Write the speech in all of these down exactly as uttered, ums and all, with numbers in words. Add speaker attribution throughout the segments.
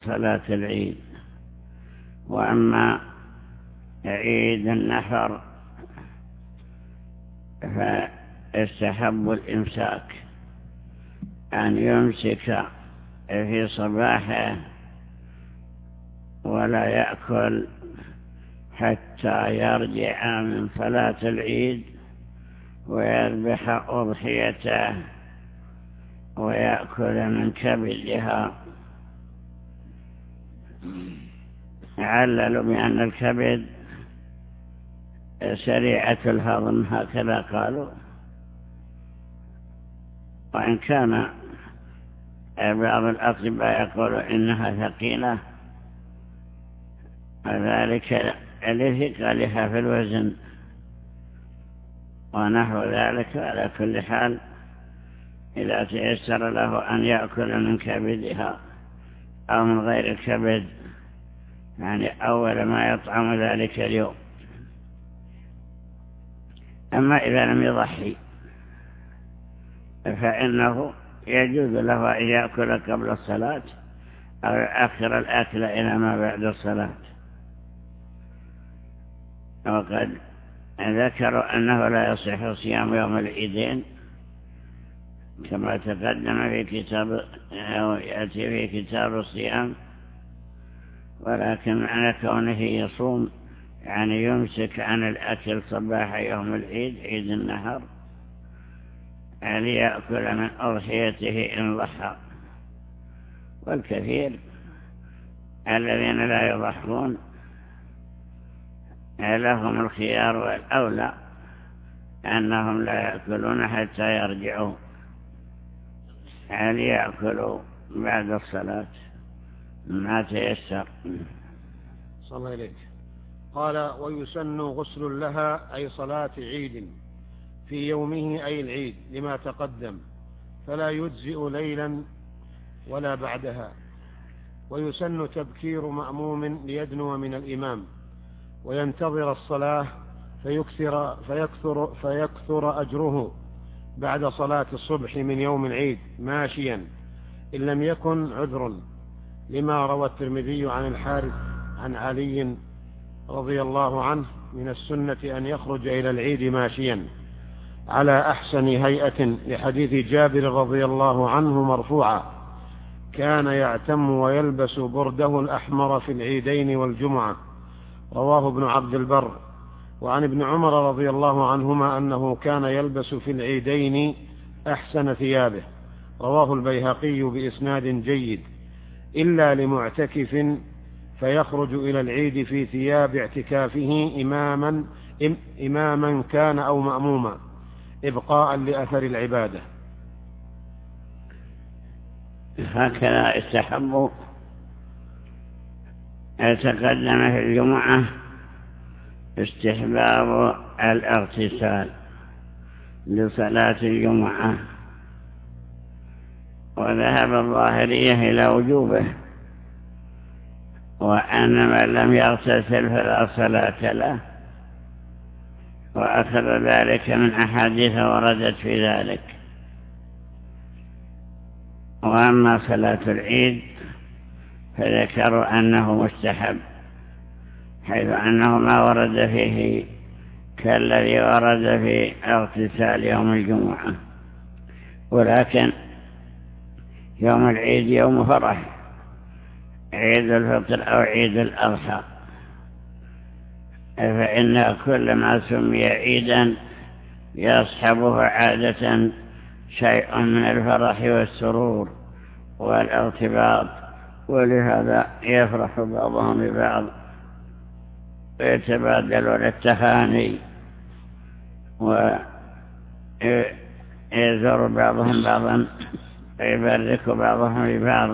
Speaker 1: صلاة العيد. وأما عيد النحر فاستحب الإمساك، أن يمسك في صباحه ولا يأكل حتى يرجع من صلاة العيد ويذبح أضحيته ويأكل من كبدها. عللوا بأن الكبد سريعة الهضم، هكذا قالوا، وإن كان بعض الأطباء يقول إنها ثقيلة، وذلك لثقلها في الوزن ونحو ذلك. على كل حال إذا تيسر له أن يأكل من كبدها أو من غير الكبد، يعني أول ما يطعم ذلك اليوم. أما إذا لم يضحي فإنه يجوز له أن يأكل قبل الصلاة أو يؤخر الأكل إلى ما بعد الصلاة. وقد ذكروا أنه لا يصح صيام يوم العيدين كما تقدم في كتاب أو يأتي في كتاب الصيام، ولكن معنى كونه يصوم يعني يمسك عن الأكل صباح يوم العيد، عيد النحر، يعني يأكل من أضحيته إن ضحى. والكثير الذين لا يضحون لهم الخيار والأولى أنهم لا يأكلون حتى يرجعوا، يعني يأكلوا بعد الصلاة ما تيسر.
Speaker 2: صلى الله عليك. قال: ويسن غسل لها أي صلاة عيد في يومه أي العيد لما تقدم، فلا يجزئ ليلا ولا بعدها. ويسن تبكير مأموم ليدنو من الإمام وينتظر الصلاة فيكثر, فيكثر, فيكثر أجره بعد صلاة الصبح من يوم العيد ماشيا إن لم يكن عذر، لما روى الترمذي عن الحارث عن علي رضي الله عنه: من السنة أن يخرج إلى العيد ماشيا على أحسن هيئة، لحديث جابر رضي الله عنه مرفوعا: كان يعتم ويلبس برده الأحمر في العيدين والجمعة. رواه ابن عبد البر. وعن ابن عمر رضي الله عنهما أنه كان يلبس في العيدين أحسن ثيابه. رواه البيهقي بإسناد جيد: إلا لمعتكف فيخرج إلى العيد في ثياب اعتكافه إماما, إماما كان أو مأموما، إبقاء لأثر العبادة.
Speaker 1: هكذا استحبوا. يتقدم في الجمعة استحباب الاغتسال لصلاة الجمعة، وذهب الظاهرية إلى وجوبه، وأن من لم يغتسل فلا صلاة له، وأخذ ذلك من أحاديث وردت في ذلك. وأما صلاة العيد فذكروا أنه مستحب، حيث أنه ما ورد فيه كالذي ورد في اغتسال يوم الجمعة. ولكن يوم العيد يوم فرح، عيد الفطر أو عيد الأضحى، فإن كل ما سمي عيدا يصحبه عادة شيء من الفرح والسرور والارتباط، ولهذا يفرح بعضهم ببعض ويتبادلون التهاني ويزور بعضهم بعضا ويبارك بعضهم ببعض.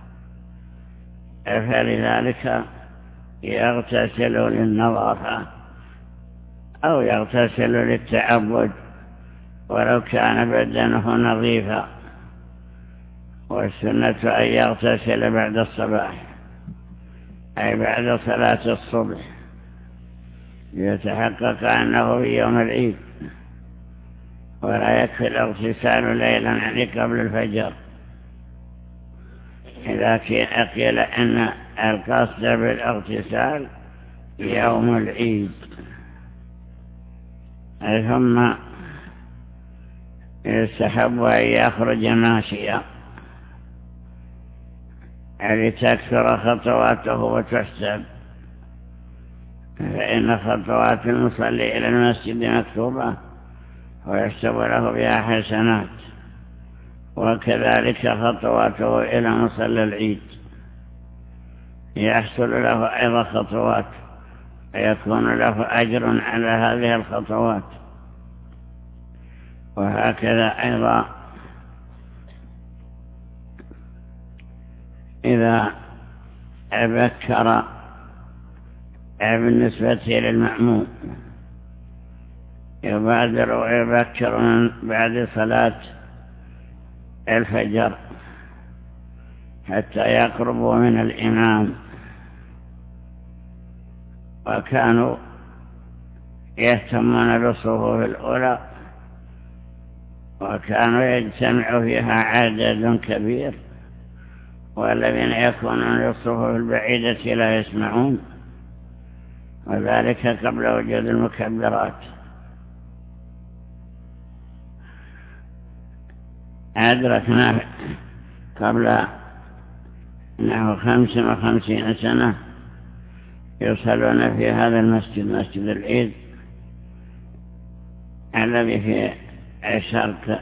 Speaker 1: فلذلك يغتسل للنظافة أو يغتسل للتعبد ولو كان بدنه نظيفا. والسنة أن يغتسل بعد الصباح، أي بعد صلاة الصبح، يتحقق أنه في يوم العيد، ولا يكفي الاغتسال ليلا يعني قبل الفجر. إذا قيل أن القصد بالاغتسال يوم العيد ثم يستحب أن يخرج ماشيا لتكثر خطواته وتحسب، فإن خطوات المصلي إلى المسجد مكتوبة ويحسب له بها حسنات، وكذلك خطواته إلى مصلى العيد يحصل له أيضا خطوات ويكون له أجر على هذه الخطوات. وهكذا أيضا إذا بكر بالنسبة للمأموم يبادر ويبكر من بعد صلاة الفجر حتى يقربوا من الإمام، وكانوا يهتمون بالصفوف الأولى وكانوا يجتمع فيها عدد كبير، والذين يكونون للصفوف البعيدة لا يسمعون، وذلك قبل وجود المكبرات. أدركنا قبل نحو خمس وخمسين سنة يصلون في هذا المسجد، مسجد العيد الذي في الشرق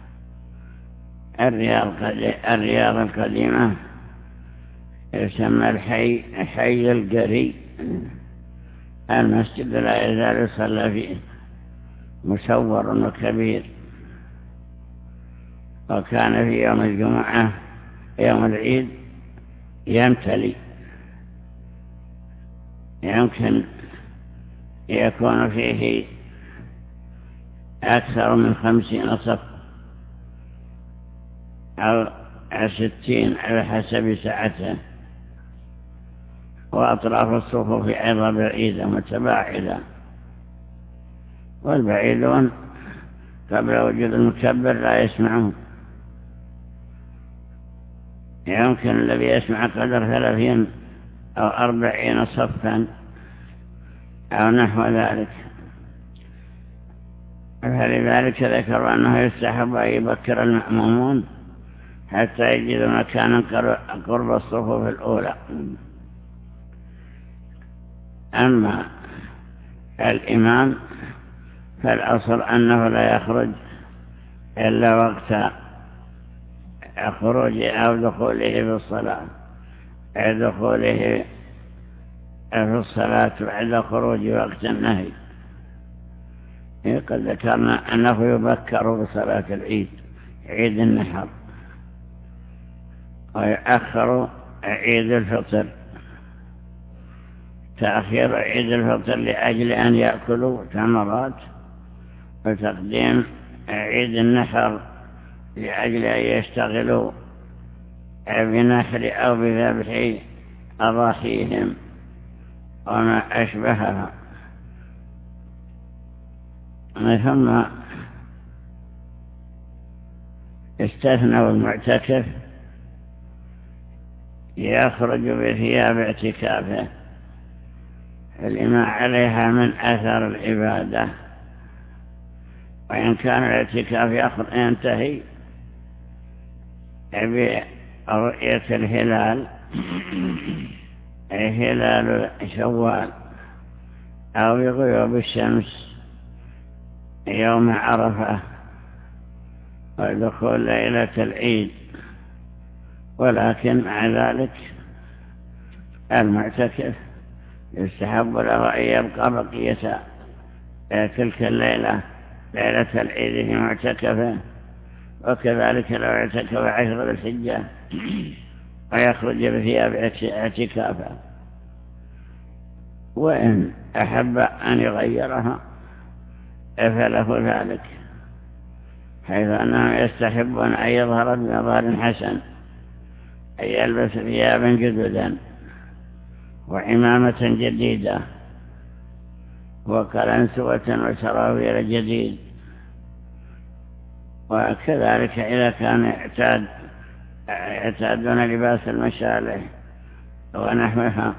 Speaker 1: الرياض الرياض القديمة، يسمى الحي حي القري. المسجد لا يزال يصلى فيه، مصور وكبير، وكان في يوم الجمعة يوم العيد يمتلي، يمكن يكون فيه أكثر من خمسين صف أو ستين على حسب ساعته، وأطراف الصفوف أيضا بعيدة متباعدة، والبعيدون قبل وجود المكبر لا يسمعون. يمكن الذي يسمع قدر ثلاثين أو أربعين صفا أو نحو ذلك. فلذلك ذكر أنه يستحب أن يبكر المأمومون حتى يجد مكانا قرب الصفوف الأولى. أما الإمام فالأصل أنه لا يخرج إلا وقت خروج أو دخوله في الصلاة، دخوله في الصلاة بعد خروج وقت النهي. قد ذكرنا أنه يبكر بصلاة العيد، عيد النحر، ويؤخر عيد الفطر، تأخير عيد الفطر لأجل أن يأكلوا تمرات، وتقديم عيد النحر لأجل أن يشتغلوا بنحر أو بذبح أضاحيهم وما أشبهها. ثم استثنوا المعتكف يخرج بثياب اعتكافه لما عليها من أثر العبادة، وإن كان الاعتكاف ينتهي برؤية الهلال هلال شوال أو بغيوب الشمس يوم عرفة ودخول ليلة العيد. ولكن مع ذلك المعتكف يستحب له أن يبقى بقية تلك الليلة ليلة العيد في معتكفه، وكذلك لو اعتكف عشر ذي الحجة ويخرج بثياب اعتكافه. وإن أحب أن يغيرها فله ذلك، حيث أنهم يستحبون أن يظهر بمظهر حسن، أن يلبس ثيابا جددا وعمامة جديدة وقلنسوة وسراويل جديد. وكذلك إذا كان يعتاد يعتادون لباس المشالح ونحوها،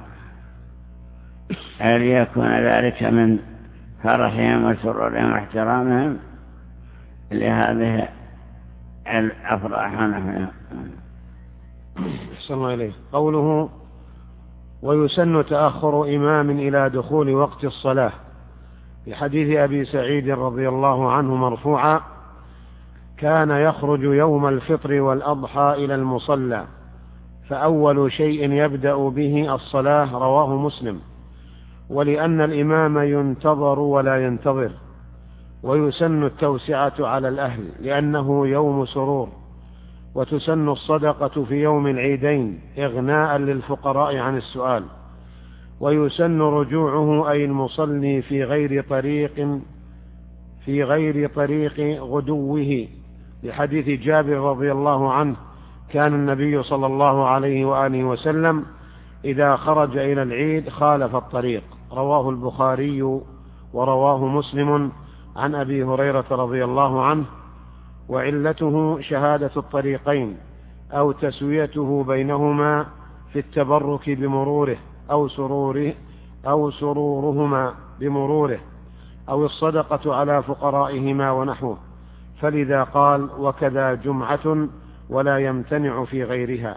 Speaker 1: هل يكون ذلك من فرحهم وسرورهم واحترامهم لهذه الأفراح ونحوها؟
Speaker 2: أحسن الله إليه. قوله ويسن تأخر إمام إلى دخول وقت الصلاة، في حديث أبي سعيد رضي الله عنه مرفوعا: كان يخرج يوم الفطر والأضحى إلى المصلى فأول شيء يبدأ به الصلاة، رواه مسلم. ولأن الإمام ينتظر ولا ينتظر. ويسن التوسعة على الأهل لأنه يوم سرور. وتسن الصدقة في يوم العيدين إغناء للفقراء عن السؤال. ويسن رجوعه أي المصلي في غير طريق في غير طريق غدوه، لحديث جابر رضي الله عنه: كان النبي صلى الله عليه وآله وسلم إذا خرج إلى العيد خالف الطريق، رواه البخاري ورواه مسلم عن أبي هريرة رضي الله عنه. وعلته شهادة الطريقين أو تسويته بينهما في التبرك بمروره أو سروره أو سرورهما بمروره أو الصدقة على فقرائهما ونحوه، فلذا قال: وكذا جمعة ولا يمتنع في غيرها.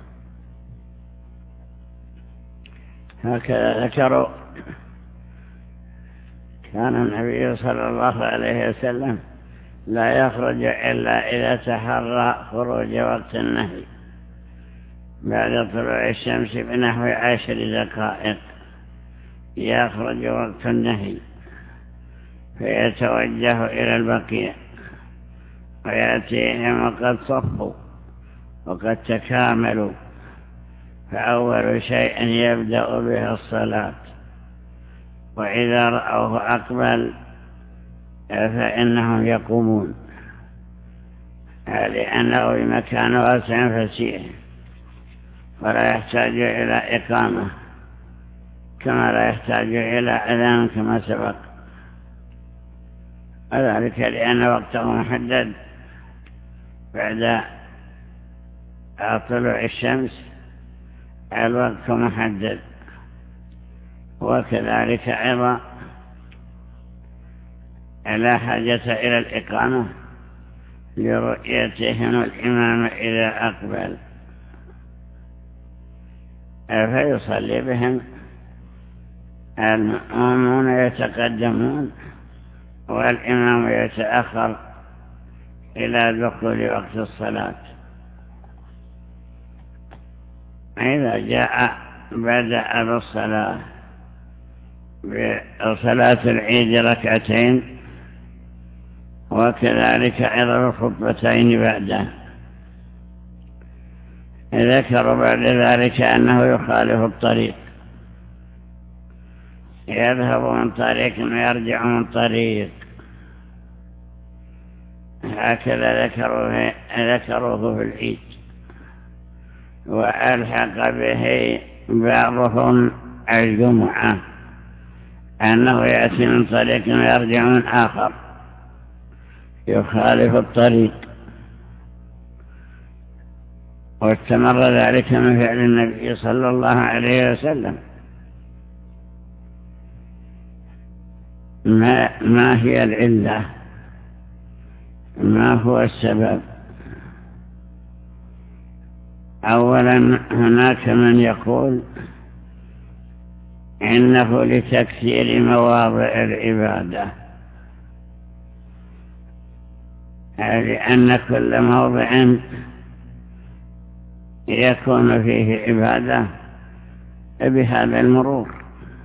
Speaker 1: هكذا ذكروا كان النبي صلى الله عليه وسلم لا يخرج إلا إذا تحرى خروج وقت النهي بعد طلوع الشمس بنحو عشر دقائق، يخرج وقت النهي فيتوجه إلى البقيع ويأتيهم وقد صفوا وقد تكاملوا، فأول شيء يبدأ به الصلاة، وإذا رأوه أقبل فإنهم يقومون، لأنه بمكان واسع فسيح ولا يحتاج إلى إقامة كما لا يحتاج إلى أذان كما سبق، وذلك لأن وقته محدد بعد طلوع الشمس، الوقت محدد. وكذلك أيضا لا حاجة إلى الإقامة لرؤيتهم الإمام إذا أقبل، فيصلي بهم المأمون يتقدمون والإمام يتأخر إلى دخول وقت الصلاة. إذا جاء بدأ بالصلاة بصلاة العيد ركعتين، وكذلك أيضا الخطبتين بعده. ذكر بعد ذلك أنه يخالف الطريق، يذهب من طريق ويرجع من طريق، هكذا ذكروه, ذكروه في العيد. وألحق به بعضهم الجمعة أنه يأتي من طريق ويرجع من آخر، يخالف الطريق. واستمر ذلك من فعل النبي صلى الله عليه وسلم. ما, ما هي العلة؟ ما هو السبب؟ أولا هناك من يقول إنه لتكثير مواضع العبادة، لأن كل موضع يكون فيه عبادة بهذا المرور،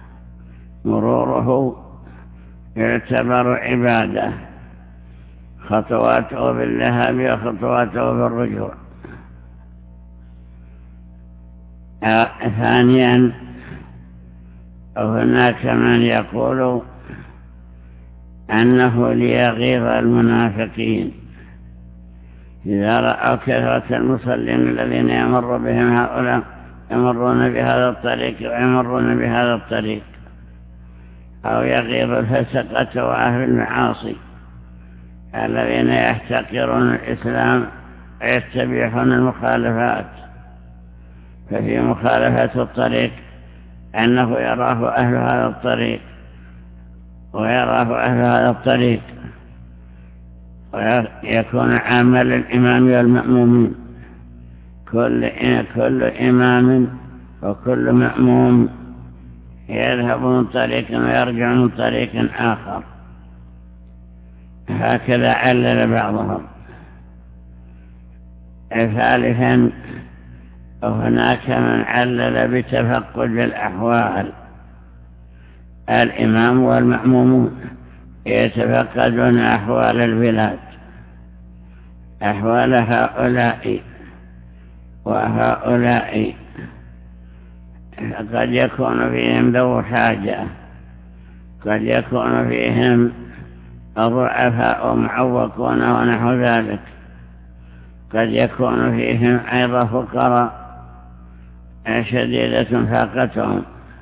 Speaker 1: مروره يعتبر عبادة، خطواته بالذهاب وخطواته بالرجوع. ثانيا هناك من يقول أنه ليغيظ المنافقين إذا رأوا كثرة المصلين الذين يمر بهم هؤلاء يمرون بهذا الطريق ويمرون بهذا الطريق، أو يغيظ الفسقة وأهل المعاصي الذين يحتقرون الإسلام يستبيحون المخالفات. ففي مخالفة الطريق أنه يراه أهل هذا الطريق ويراه أهل هذا الطريق، ويكون عاما للإمام والمأمومين. كل كل إمام وكل مأموم يذهب من طريق ويرجع من طريق آخر، هكذا علل بعضهم. ثالثا هناك من علل بتفقد الأحوال. الإمام والمأمومون يتفقدون أحوال البلاد، أحوال هؤلاء وهؤلاء، قد يكون فيهم ذو حاجة، قد يكون فيهم ضعفاء معوقون ونحو ذلك، قد يكون فيهم أيضا فقراء شديدة فاقتهم،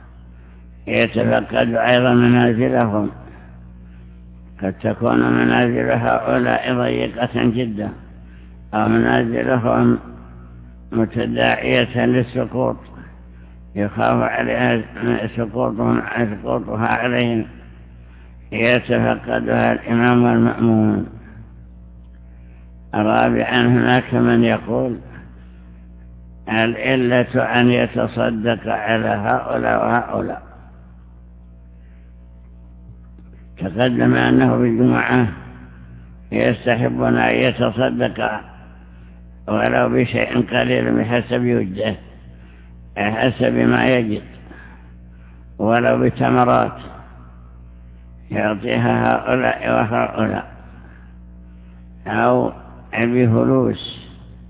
Speaker 1: يتفقد أيضا منازلهم. قد تكون منازل هؤلاء ضيقة جدا أو منازلهم متداعية للسقوط، يخاف عليها سقوطها عليهم، يتفقدها الإمام والمأمون. رابعا هناك من يقول العلة أن يتصدق على هؤلاء وهؤلاء. تقدم أنه بالجمعة يستحبون أن يتصدق ولو بشيء قليل بحسب وجهه، حسب ما يجد، ولو بتمرات يعطيها هؤلاء وهؤلاء، أو بفلوس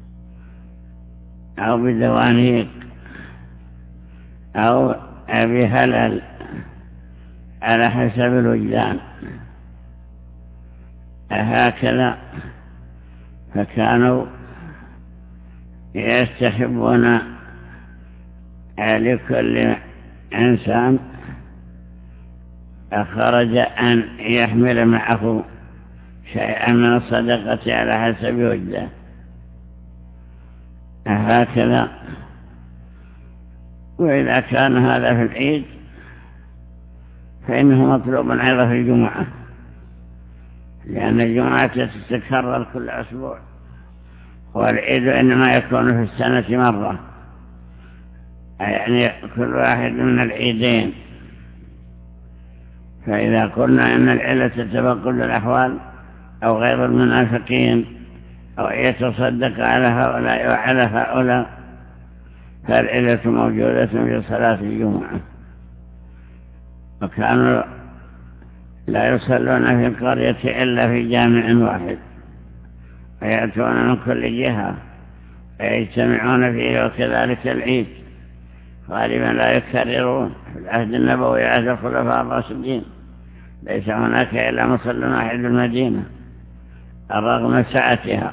Speaker 1: أو بدوانيق أو بهلل على حسب الوجدان. هكذا فكانوا يستحبون لكل إنسان خرج أن يحمل معه شيئا من الصدقة على حسب وجده. هكذا. وإذا كان هذا في العيد فإنه مطلوب أيضا في الجمعة، لأن الجمعة تتكرر كل أسبوع، والعيد إنما يكون في السنة مرة، يعني كل واحد من العيدين. فإذا قلنا إن العلة تتفقد الأحوال أو غير المنافقين أو يتصدق على هؤلاء وعلى هؤلاء، فالعلة موجودة في صلاة الجمعة. وكانوا لا يصلون في القرية إلا في جامع واحد، ويأتون من كل جهة ويجتمعون فيه، وكذلك العيد غالبا لا يكررون. في العهد النبوي عهد الخلفاء الراشدين ليس هناك إلا مصل واحد بالمدينة رغم سعتها.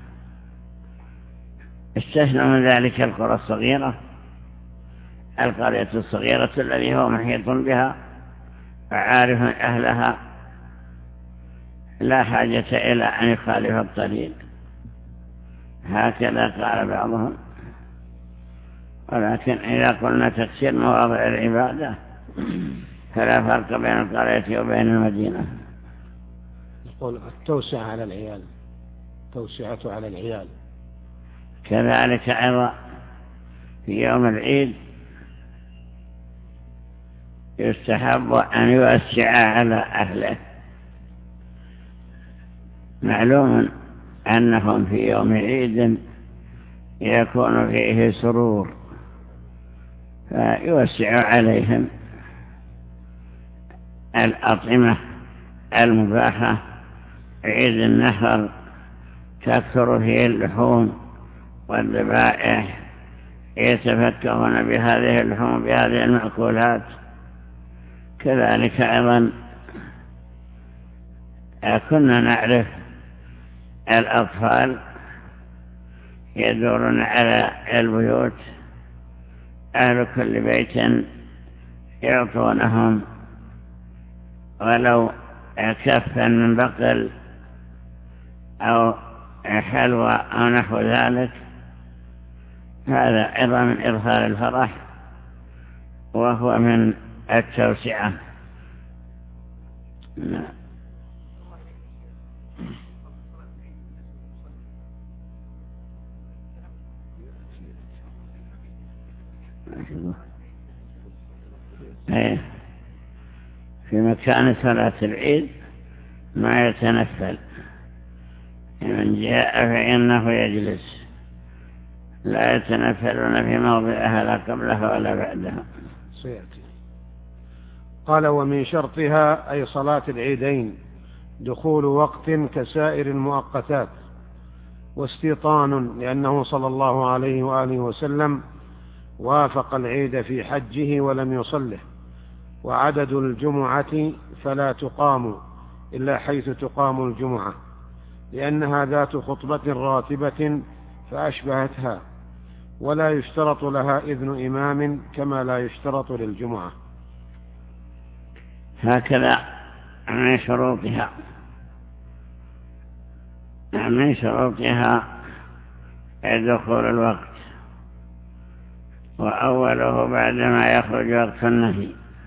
Speaker 1: استثنى من ذلك القرى الصغيرة، القرية الصغيرة الذي هو محيط بها وعارف أهلها، لا حاجة إلى أن يخالف الطريق. هكذا قال بعضهم. ولكن إذا قلنا تكسير مواضع العبادة فلا فرق بين القرية وبين المدينة.
Speaker 2: يقول التوسعة على العيال، توسعة على العيال.
Speaker 1: كذلك أيضا في يوم العيد يستحب أن يوسع على أهله. معلوم أنهم في يوم عيد يكون فيه سرور، فيوسع عليهم الأطعمة المباحة. عيد النحر تكثر فيه اللحوم والذبائح، يتفكهون بهذه اللحوم بهذه المأكولات. كذلك أيضا كنا نعرف الأطفال يدورون على البيوت، أهل كل بيت يعطونهم ولو كفا من بقل أو حلوى أو نحو ذلك، هذا أيضا من إظهار الفرح وهو من التوسعة. نعم. في مكان صلاة العيد ما يتنفل، من جاء فإنه يجلس، لا يتنفلون في موضعها لا قبلها ولا بعدها.
Speaker 2: سيأتي. قال ومن شرطها أي صلاة العيدين دخول وقت كسائر المؤقتات، واستيطان، لأنه صلى الله عليه وآله وسلم وافق العيد في حجه ولم يصله. وعدد الجمعة فلا تقام إلا حيث تقام الجمعة، لأنها ذات خطبة راتبة فأشبهتها، ولا يشترط لها إذن إمام كما لا يشترط للجمعة.
Speaker 1: هكذا من شروطها من شروطها دخول الوقت، وأوله بعدما يخرج وقت النهي،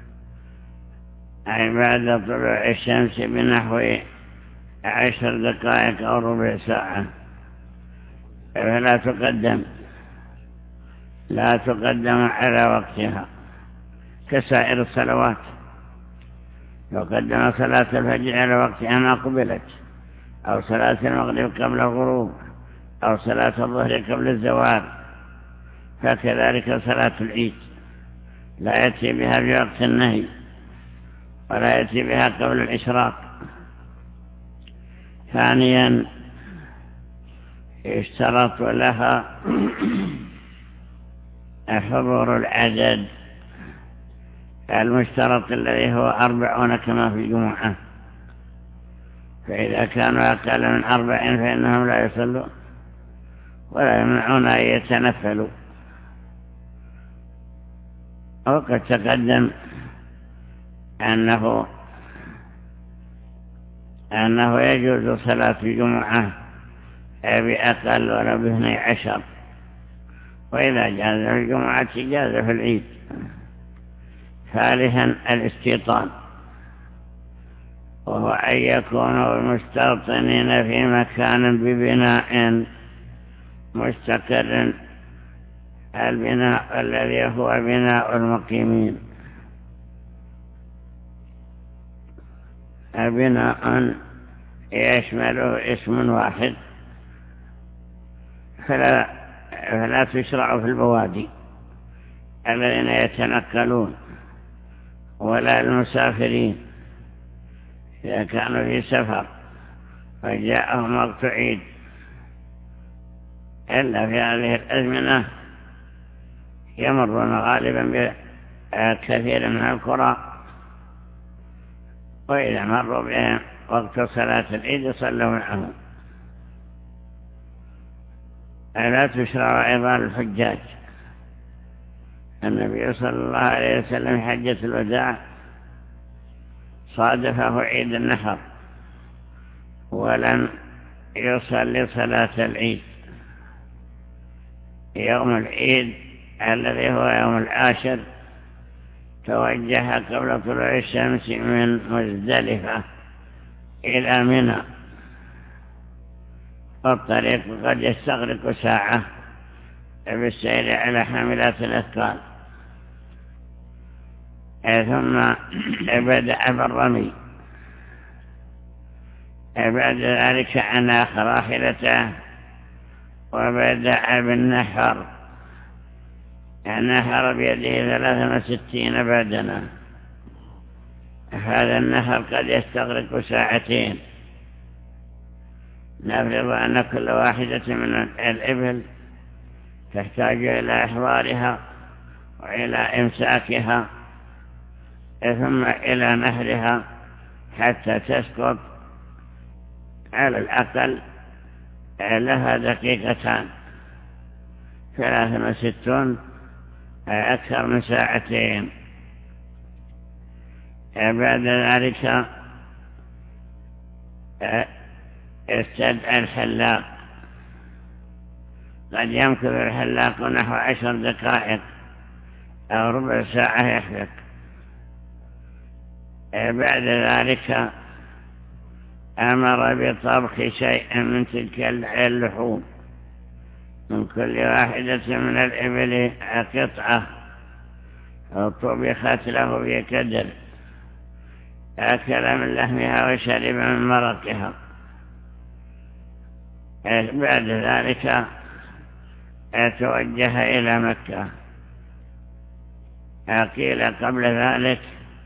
Speaker 1: أي بعد طلوع الشمس بنحو عشر دقائق أو ربع ساعة، فلا تقدم لا تقدم على وقتها كسائر الصلوات. لو قدم صلاة الفجر على وقتها ما قبلت، أو صلاة المغرب قبل الغروب، أو صلاة الظهر قبل الزوال، فكذلك صلاة العيد لا يأتي بها بوقت النهي ولا يأتي بها قبل الإشراق. ثانيا يشترط لها حضور العدد المشترط الذي هو أربعون كما في الجمعة، فإذا كانوا أقل من أربعين فإنهم لا يصلوا ولا يمنعون أن يتنفلوا. وقد تقدم أنه أنه يجوز صلاة الجمعة بأقل ولا باثني عشر، وإذا جاز في الجمعة جاز في العيد. ثالثا الاستيطان، وهو أن يكونوا المستوطنين في مكان ببناء مستقر، البناء الذي هو بناء المقيمين، بناء يشمله اسم واحد، فلا, فلا تشرع في البوادي الذين يتنقلون، ولا المسافرين إذا كانوا في سفر فجاءهم وقت عيد، إلا في هذه الأزمنة يمرون غالبا بكثير من القرى، وإذا مروا بهم وقت صلاة العيد صلوا معهم. لا تشرع أيضا الحجاج. النبي صلى الله عليه وسلم حجة الوداع صادفه عيد النحر ولم يصلي صلاة العيد. يوم العيد الذي هو يوم العاشر توجه قبل طلوع الشمس من مزدلفة إلى منى، والطريق قد يستغرق ساعة بالسير على حاملات الأثقال. ثم بدأ بالرمي، بعد ذلك أناخ راحلته وبدأ بالنحر، نحر بيده ثلاثة وستين بدنا. هذا النحر قد يستغرق ساعتين. نفرض أن كل واحدة من الإبل تحتاج إلى إحضارها وإلى إمساكها ثم إلى نهرها حتى تسقط، على الأقل لها دقيقتان، ثلاث وستون أكثر من ساعتين. بعد ذلك استدعى الحلاق قد يمكث الحلاق نحو عشر دقائق أو ربع ساعة يحلق. بعد ذلك أمر بطبخ شيء من تلك اللحوم، من كل واحدة من الإبل قطعة طبخت له بكدر، أكل من لحمها وشرب من مرقها. بعد ذلك توجه إلى مكة. قيل قبل ذلك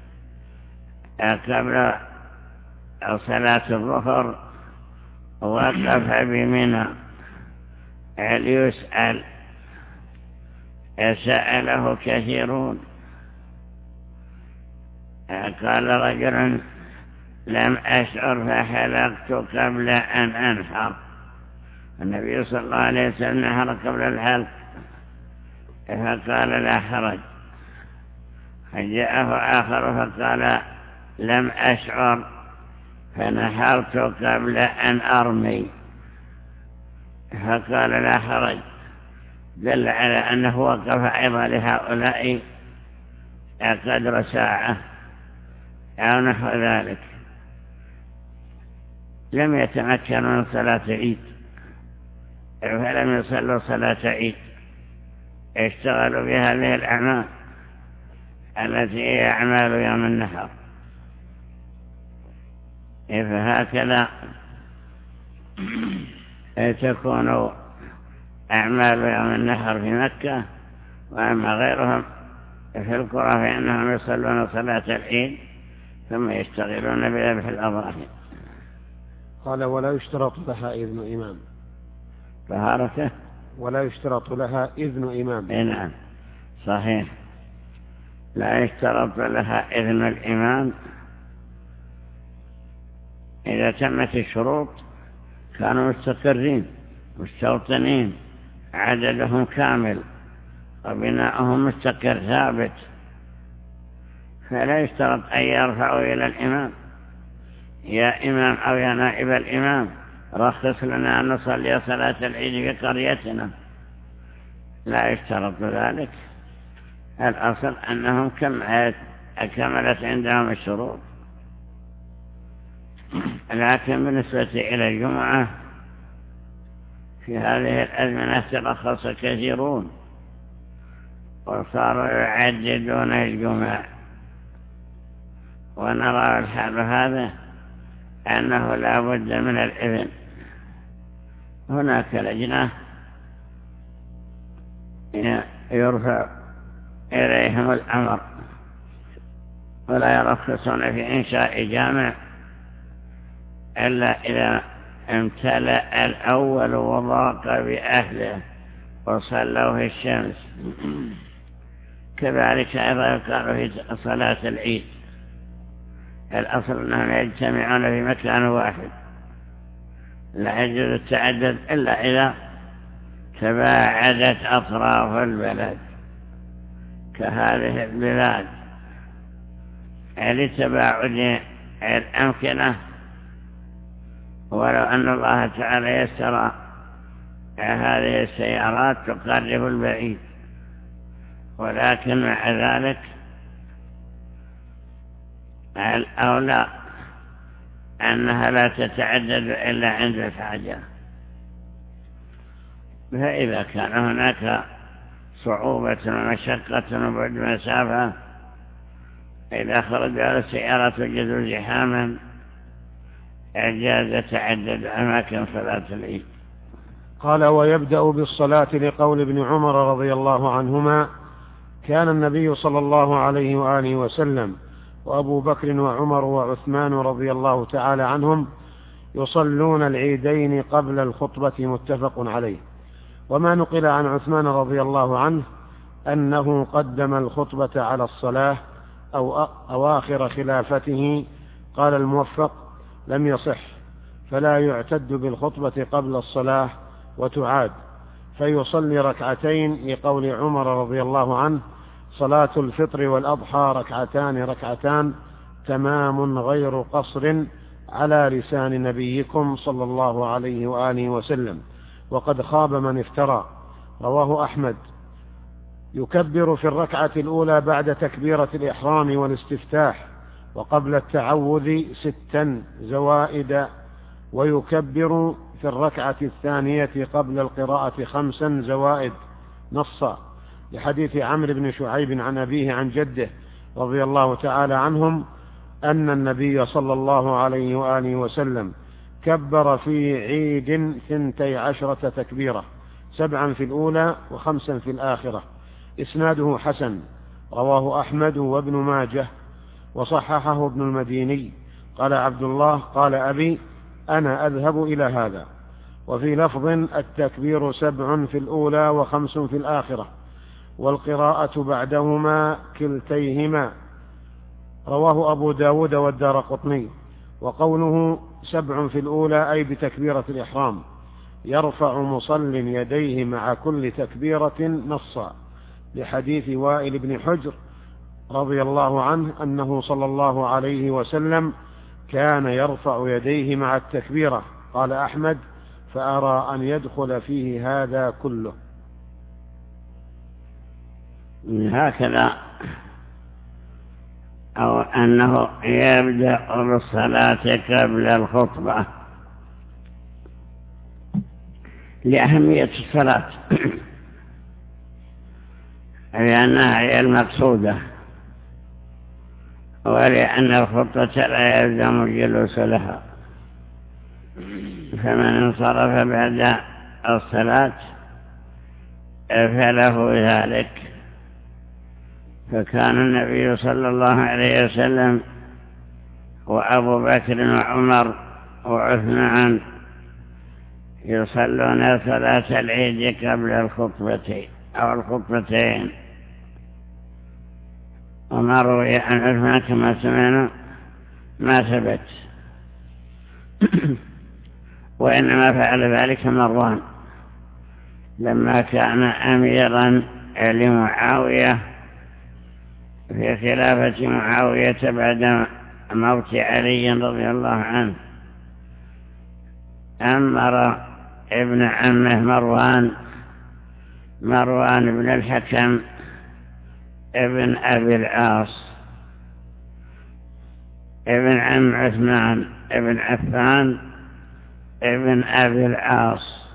Speaker 1: قبل صلاة الظهر وقف بمنى ليسأل، سأله كثيرون. قال رجل: لم أشعر فحلقت قبل أن أنحر. النبي صلى الله عليه وسلم نحر قبل الحلق، فقال: لا حرج. فجاءه آخر فقال: لم أشعر فنحرت قبل أن أرمي، فقال: لا حرج. دل على أنه وقف أيضا لهؤلاء قدر ساعة أو نحو ذلك. لم يتمكنوا من صلاة عيد، فلم يصلوا صلاة عيد، اشتغلوا بهذه الأعمال التي هي أعمال يوم النحر. فهكذا تكون أعمال يوم النحر في مكة. وأما غيرهم في القرى فإنهم يصلون صلاة العيد ثم يشتغلون بذبح الأضاحي.
Speaker 2: قال: ولا يشترط لها إذن إمام.
Speaker 1: طهارته
Speaker 2: ولا يشترط لها إذن إمام.
Speaker 1: نعم صحيح، لا يشترط لها إذن الإمام. إذا تمت الشروط كانوا مستقرين مستوطنين، عددهم كامل وبناؤهم مستقر ثابت، فلا يشترط أن يرفعوا إلى الإمام: يا إمام أو يا نائب الإمام رخص لنا أن نصلي صلاة العيد في قريتنا. لا يشترط ذلك. الأصل أنهم كملت عندهم الشروط. لكن بالنسبة إلى الجمعة في هذه الأزمنة ترخص كثيرون وصاروا يعددون الجمعة، ونرى الحال هذا أنه لا بد من الإذن. هناك لجنة يرفع إليهم الأمر ولا يرخصون في إنشاء جامع إلا إذا امتلأ الأول وضاق بأهله وصلوا في الشمس. كذلك أيضا يقال في صلاة العيد، الأصل أنهم يجتمعون في مكان واحد، لا يجوز التعدد إلا إذا تباعدت أطراف البلد كهذه البلاد لتباعد الأمكنة. ولو أن الله تعالى يسر هذه السيارات تقرب البعيد، ولكن مع ذلك الأولى أنها لا تتعدد إلا عند الحاجة. فإذا كان هناك صعوبة ومشقة وبعد مسافة، إذا خرج على السيارة توجد زحاما، أجاز تعدد أماكن صلاة العيد.
Speaker 2: قال: ويبدأ بالصلاة لقول ابن عمر رضي الله عنهما: كان النبي صلى الله عليه وآله وسلم وأبو بكر وعمر وعثمان رضي الله تعالى عنهم يصلون العيدين قبل الخطبة، متفق عليه. وما نقل عن عثمان رضي الله عنه أنه قدم الخطبة على الصلاة أو أواخر خلافته، قال الموفق: لم يصح، فلا يعتد بالخطبة قبل الصلاة وتعاد، فيصلي ركعتين لقول عمر رضي الله عنه: صلاة الفطر والأضحى ركعتان ركعتان تمام غير قصر، على لسان نبيكم صلى الله عليه وآله وسلم، وقد خاب من افترى. رواه أحمد. يكبر في الركعة الأولى بعد تكبيرة الإحرام والاستفتاح وقبل التعوذ ستا زوائد، ويكبر في الركعة الثانية قبل القراءة خمسا زوائد نصا، لحديث عمرو بن شعيب عن أبيه عن جده رضي الله تعالى عنهم أن النبي صلى الله عليه وآله وسلم كبر في عيد ثنتي عشرة تكبيرة، سبعا في الأولى وخمسا في الآخرة. إسناده حسن، رواه أحمد وابن ماجه وصححه ابن المديني. قال عبد الله قال أبي أنا أذهب إلى هذا. وفي لفظ التكبير سبع في الأولى وخمس في الآخرة، والقراءة بعدهما كلتيهما، رواه أبو داود والدارقطني. وقوله سبع في الأولى أي بتكبيرة الإحرام، يرفع مصل يديه مع كل تكبيرة نصا، لحديث وائل بن حجر رضي الله عنه أنه صلى الله عليه وسلم كان يرفع يديه مع التكبيرة. قال أحمد فأرى أن يدخل فيه هذا كله.
Speaker 1: هكذا، أو أنه يبدأ بالصلاة قبل الخطبة لأهمية الصلاة لأنها هي المقصودة، ولأن الخطبة لا يلزم الجلوس لها، فمن انصرف بعد الصلاة فله ذلك. فكان النبي صلى الله عليه وسلم وأبو بكر وعمر وعثمان يصلون صلاة العيد قبل الخطبتين أو الخطبتين، وما روي عن عثمان كما سمعنا ما ثبت، وإنما فعل ذلك مروان لما كان أميرا لمعاوية في خلافة معاوية بعد موت علي رضي الله عنه. أمر ابن عمه مروان مروان بن الحكم ابن أبي العاص ابن عم عثمان ابن عفان ابن أبي العاص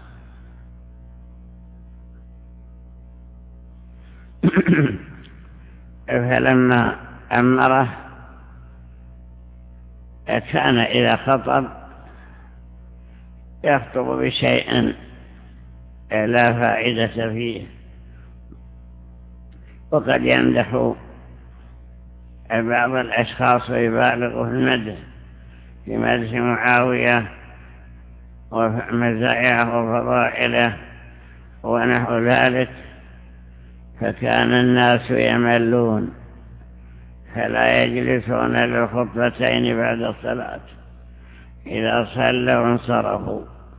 Speaker 1: فلما أمره كان إذا خطب يخطب بشيء لا فائدة فيه، وقد يمدح بعض الأشخاص ويبالغ في المدح في مدح معاوية ومزاياه وفضائله ونحو ذلك، فكان الناس يملون فلا يجلسون للخطبتين بعد الصلاة، إذا صلوا وانصرفوا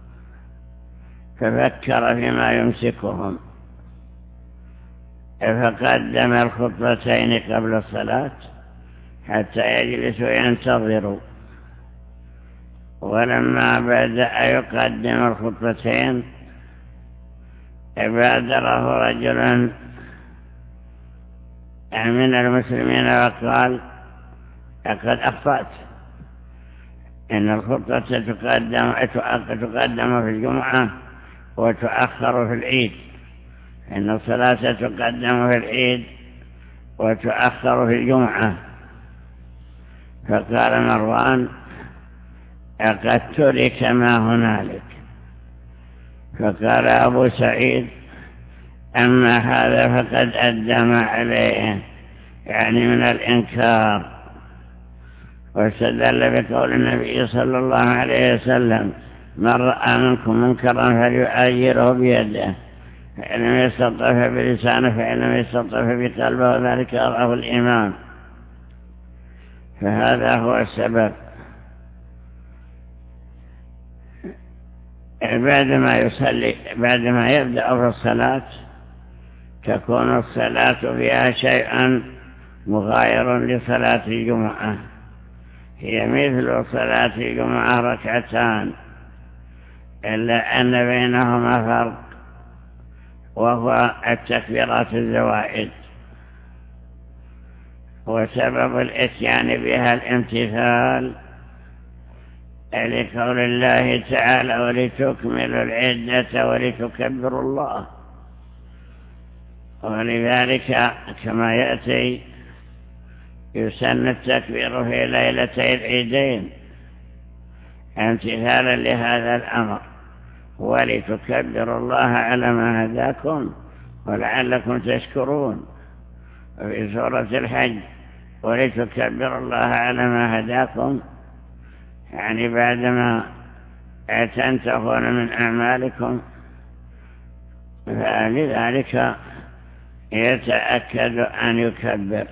Speaker 1: ففكر فيما يمسكهم فقدم الخطبتين قبل الصلاة حتى يجلسوا ينتظروا. ولما بدأ يقدم الخطبتين بادره رجل من المسلمين وقال لقد أخطأت، إن الخطبة تقدم تقدم في الجمعة وتؤخر في العيد، إن الصلاة تقدم في العيد وتؤخر في الجمعة. فقال مروان قد ترك ما هنالك. فقال أبو سعيد أما هذا فقد أدى ما عليه، يعني من الإنكار. واستدل بقول النبي صلى الله عليه وسلم من رأى منكم منكرا فليغيره بيده، فإن لم يستطع بلسانه، فإن لم يستطع بقلبه، وذلك أضعف الإيمان. فهذا هو السبب. بعدما يصلي بعدما يبدأ في الصلاة تكون الصلاة فيها شيء مغاير لصلاة الجمعة، هي مثل صلاة الجمعة ركعتان، إلا أن بينهما فرق، وهو التكبيرات الزوائد، وسبب الاتيان بها الامتثال لقول الله تعالى ولتكملوا العدة ولتكبروا الله. ولذلك كما يأتي يسن التكبير في ليلتي العيدين امتثالا لهذا الأمر، ولتكبروا الله على ما هداكم ولعلكم تشكرون. في سورة الحج ولتكبروا الله على ما هداكم، يعني بعدما تنتهون من أعمالكم، فلذلك يتأكد أن يكبر.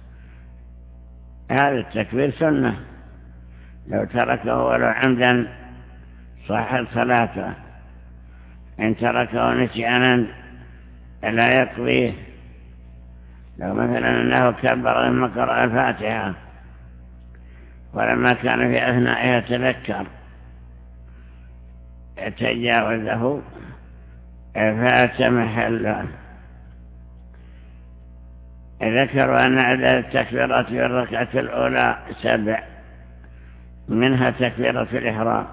Speaker 1: هذا التكبير سنة، لو تركه ولو عمدا صحت صلاته، إن تركه نسيانا لا يقضيه. لو مثلا أنه كبر لما قرأ الفاتحة ولما كان في أثنائها تذكر تجاوزه فات محله. ذكروا أن عدد التكبيرات في الركعة الأولى سبع، منها تكبيرة الإحرام،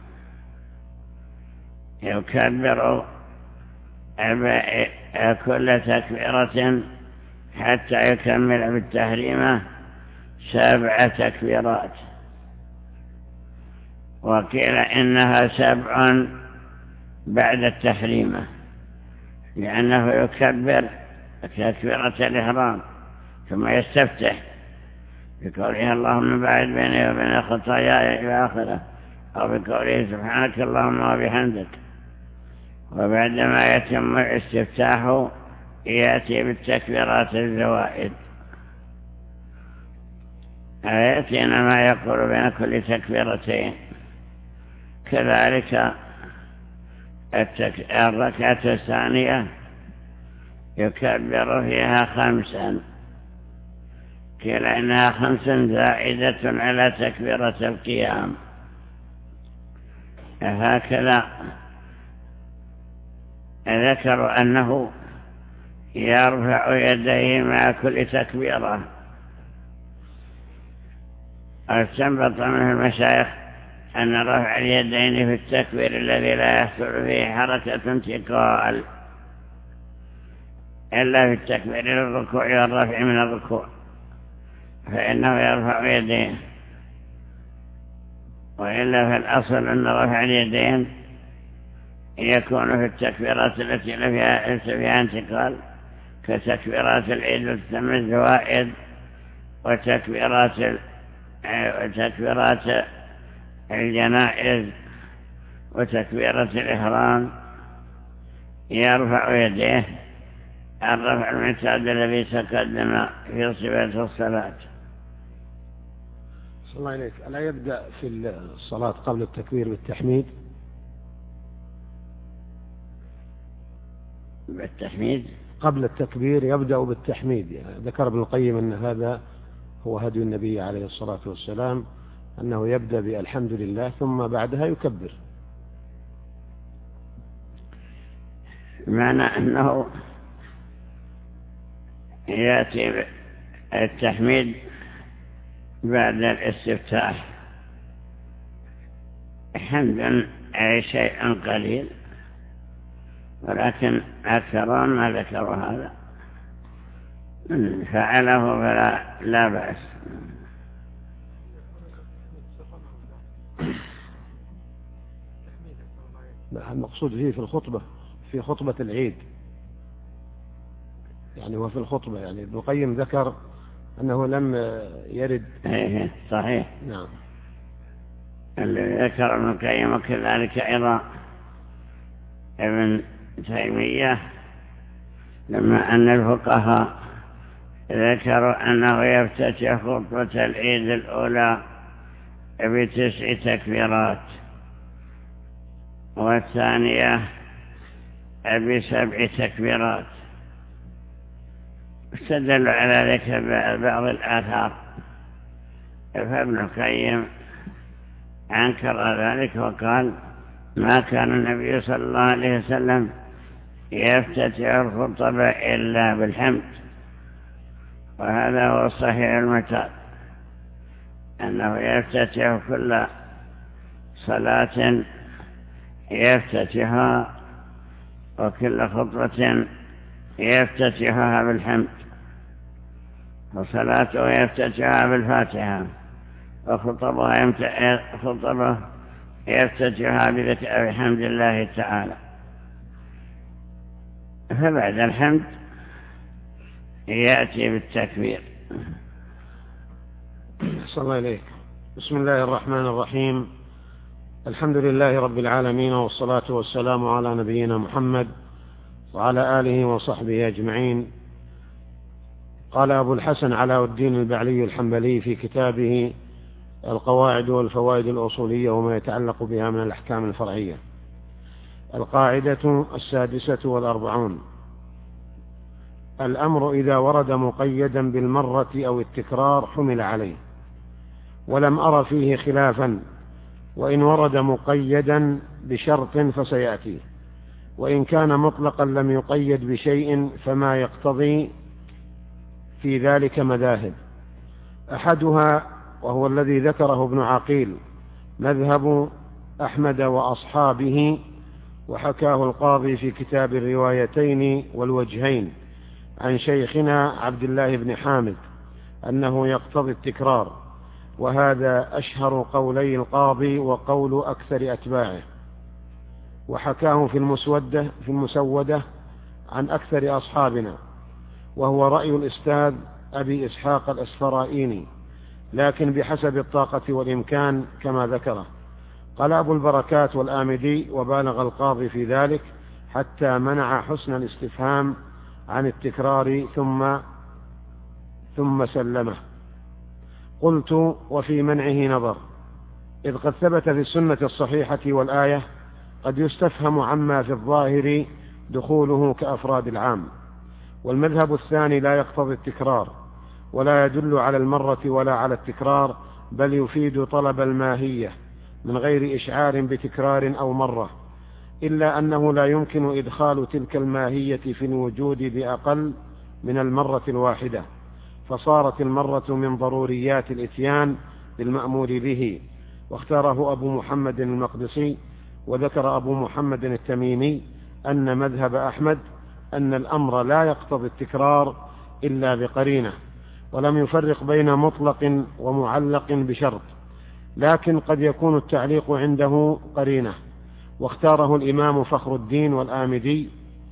Speaker 1: يكبر كل تكبيرة حتى يكمل بالتحريمة سبع تكبيرات، وقيل إنها سبع بعد التحريمة، لأنه يكبر تكبيرة الإحرام ثم يستفتح بقوله اللهم باعد بيني وبين خطاياي إلى آخره، أو بقوله سبحانك اللهم وبحمدك. وبعدما يتم الاستفتاح يأتي بالتكبيرات الزوائد، يأتينا ما يقول بين كل تكبيرتين. كذلك الركعة الثانية يكبر فيها خمسا، قيل إنها خمس زائدة على تكبيرة القيام. هكذا ذكروا أنه يرفع يديه مع كل تكبيرة. استنبط من المشايخ أن رفع اليدين في التكبير الذي لا يحصل فيه حركة انتقال إلا في التكبير للركوع والرفع من الركوع فإنه يرفع يديه، وإلا في الأصل أن رفع اليدين يكون في التكبيرات التي ليس فيها انتقال، كتكبيرات العيد وتسمى الزوائد وتكبيرات وتكبيرات الجنائز وتكبيرة الإحرام، يرفع يديه الرفع المعتاد الذي تقدم في صفة الصلاة.
Speaker 2: صلى الله عليك. ألا يبدأ في الصلاة قبل التكبير بالتحميد؟
Speaker 1: بالتحميد
Speaker 2: قبل التكبير يبدأ بالتحميد. يعني ذكر ابن القيم أن هذا هو هدي النبي عليه الصلاة والسلام، أنه يبدأ بالحمد لله ثم بعدها يكبر.
Speaker 1: معنى أنه يأتي التحميد بعد الاستفتاح حمدا أي شيء قليل، ولكن أكثرون ما ذكروا هذا، من فعله فلا لا بأس.
Speaker 2: المقصود فيه في الخطبة، في خطبة العيد، يعني هو في الخطبة. يعني ابن القيم ذكر أنه لم يرد.
Speaker 1: ايه صحيح.
Speaker 2: نعم.
Speaker 1: اللي ذكر ابن القيم وكذلك أيضا ابن تيمية لما أن الفقهاء ذكروا أنه يفتتح خطبة العيد الأولى بتسع تكبيرات والثانية بسبع تكبيرات، استدلوا على ذلك بعض الآثار، فابن القيم أنكر ذلك وقال ما كان النبي صلى الله عليه وسلم يفتتح الخطبة إلا بالحمد، وهذا هو الصحيح المعتاد، أنه يفتتح كل صلاة يفتتحها وكل خطبة يفتتحها بالحمد، وصلاته يفتتحها بالفاتحة، وخطبه خطبه يفتتحها بحمد الله تعالى. فبعد الحمد يأتي بالتكبير.
Speaker 2: صلى الله عليك. بسم الله الرحمن الرحيم. الحمد لله رب العالمين، والصلاة والسلام على نبينا محمد وعلى آله وصحبه أجمعين. قال أبو الحسن علاء الدين البعلي الحنبلي في كتابه القواعد والفوائد الأصولية وما يتعلق بها من الأحكام الفرعية: القاعدة السادسة والأربعون: الأمر إذا ورد مقيدا بالمرة أو التكرار حمل عليه، ولم أر فيه خلافا، وإن ورد مقيدا بشرط فسيأتي، وإن كان مطلقا لم يقيد بشيء فما يقتضي في ذلك مذاهب. أحدها وهو الذي ذكره ابن عقيل مذهب أحمد وأصحابه، وحكاه القاضي في كتاب الروايتين والوجهين عن شيخنا عبد الله بن حامد أنه يقتضي التكرار، وهذا أشهر قولي القاضي وقول أكثر أتباعه، وحكاه في المسودة في المسودة عن أكثر أصحابنا، وهو رأي الأستاذ أبي إسحاق الأسفرائيني، لكن بحسب الطاقة والإمكان كما ذكره. قال أبو البركات والآمدي: وبالغ القاضي في ذلك حتى منع حسن الاستفهام عن التكرار ثم ثم سلمه. قلت: وفي منعه نظر، إذ قد ثبت في السنة الصحيحة والآية قد يستفهم عما في الظاهر دخوله كأفراد العام. والمذهب الثاني لا يقتضي التكرار، ولا يدل على المرة ولا على التكرار، بل يفيد طلب الماهية من غير إشعار بتكرار أو مرة، إلا أنه لا يمكن إدخال تلك الماهية في الوجود بأقل من المرة الواحدة، فصارت المرة من ضروريات الإتيان بالمأمور به. واختاره أبو محمد المقدسي، وذكر أبو محمد التميمي أن مذهب أحمد أن الأمر لا يقتضي التكرار إلا بقرينة، ولم يفرق بين مطلق ومعلق بشرط، لكن قد يكون التعليق عنده قرينة. واختاره الإمام فخر الدين والآمدي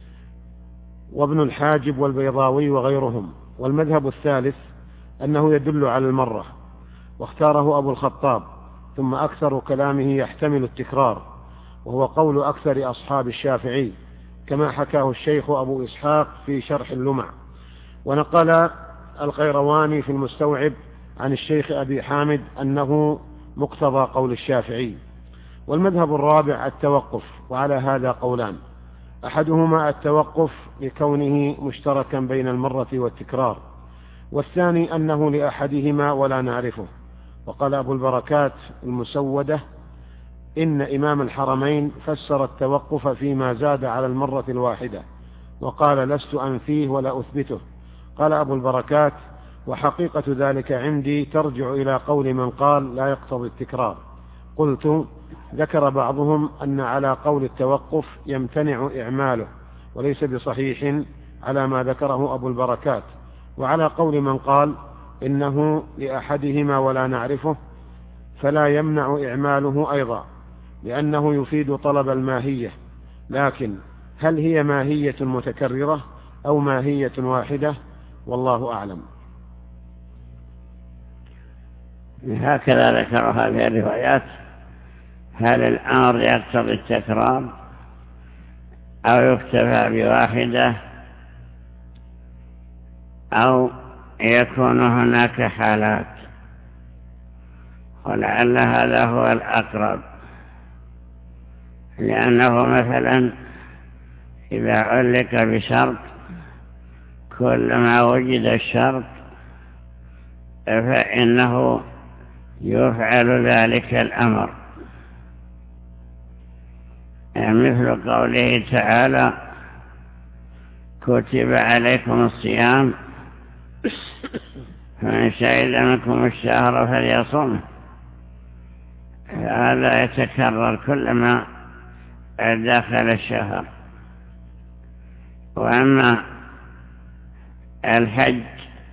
Speaker 2: وابن الحاجب والبيضاوي وغيرهم. والمذهب الثالث أنه يدل على المرة، واختاره أبو الخطاب، ثم أكثر كلامه يحتمل التكرار، وهو قول أكثر أصحاب الشافعي، كما حكاه الشيخ أبو إسحاق في شرح اللمع. ونقل القيرواني في المستوعب عن الشيخ أبي حامد أنه مقتضى قول الشافعي. والمذهب الرابع التوقف، وعلى هذا قولان: أحدهما التوقف لكونه مشتركا بين المرة والتكرار، والثاني أنه لأحدهما ولا نعرفه. وقال أبو البركات المسودة: إن إمام الحرمين فسر التوقف فيما زاد على المرة الواحدة، وقال: لست أنفيه ولا أثبته. قال أبو البركات: وحقيقة ذلك عندي ترجع إلى قول من قال لا يقتضي التكرار. قلت: ذكر بعضهم أن على قول التوقف يمتنع إعماله، وليس بصحيح على ما ذكره أبو البركات. وعلى قول من قال إنه لأحدهما ولا نعرفه فلا يمنع إعماله أيضا، لأنه يفيد طلب الماهية، لكن هل هي ماهية متكررة أو ماهية واحدة؟ والله أعلم.
Speaker 1: هكذا ذكرها في الروايات: هل الأمر يقتضي التكرار أو يكتفى بواحدة أو يكون هناك حالات؟ ولعل هذا هو الأقرب، لأنه مثلا إذا علق بشرط كلما وجد الشرط فإنه يفعل ذلك الأمر، مثل قوله تعالى: كتب عليكم الصيام فمن شهد منكم الشهر فليصمه. هذا يتكرر كلما دخل الشهر. وأما الحج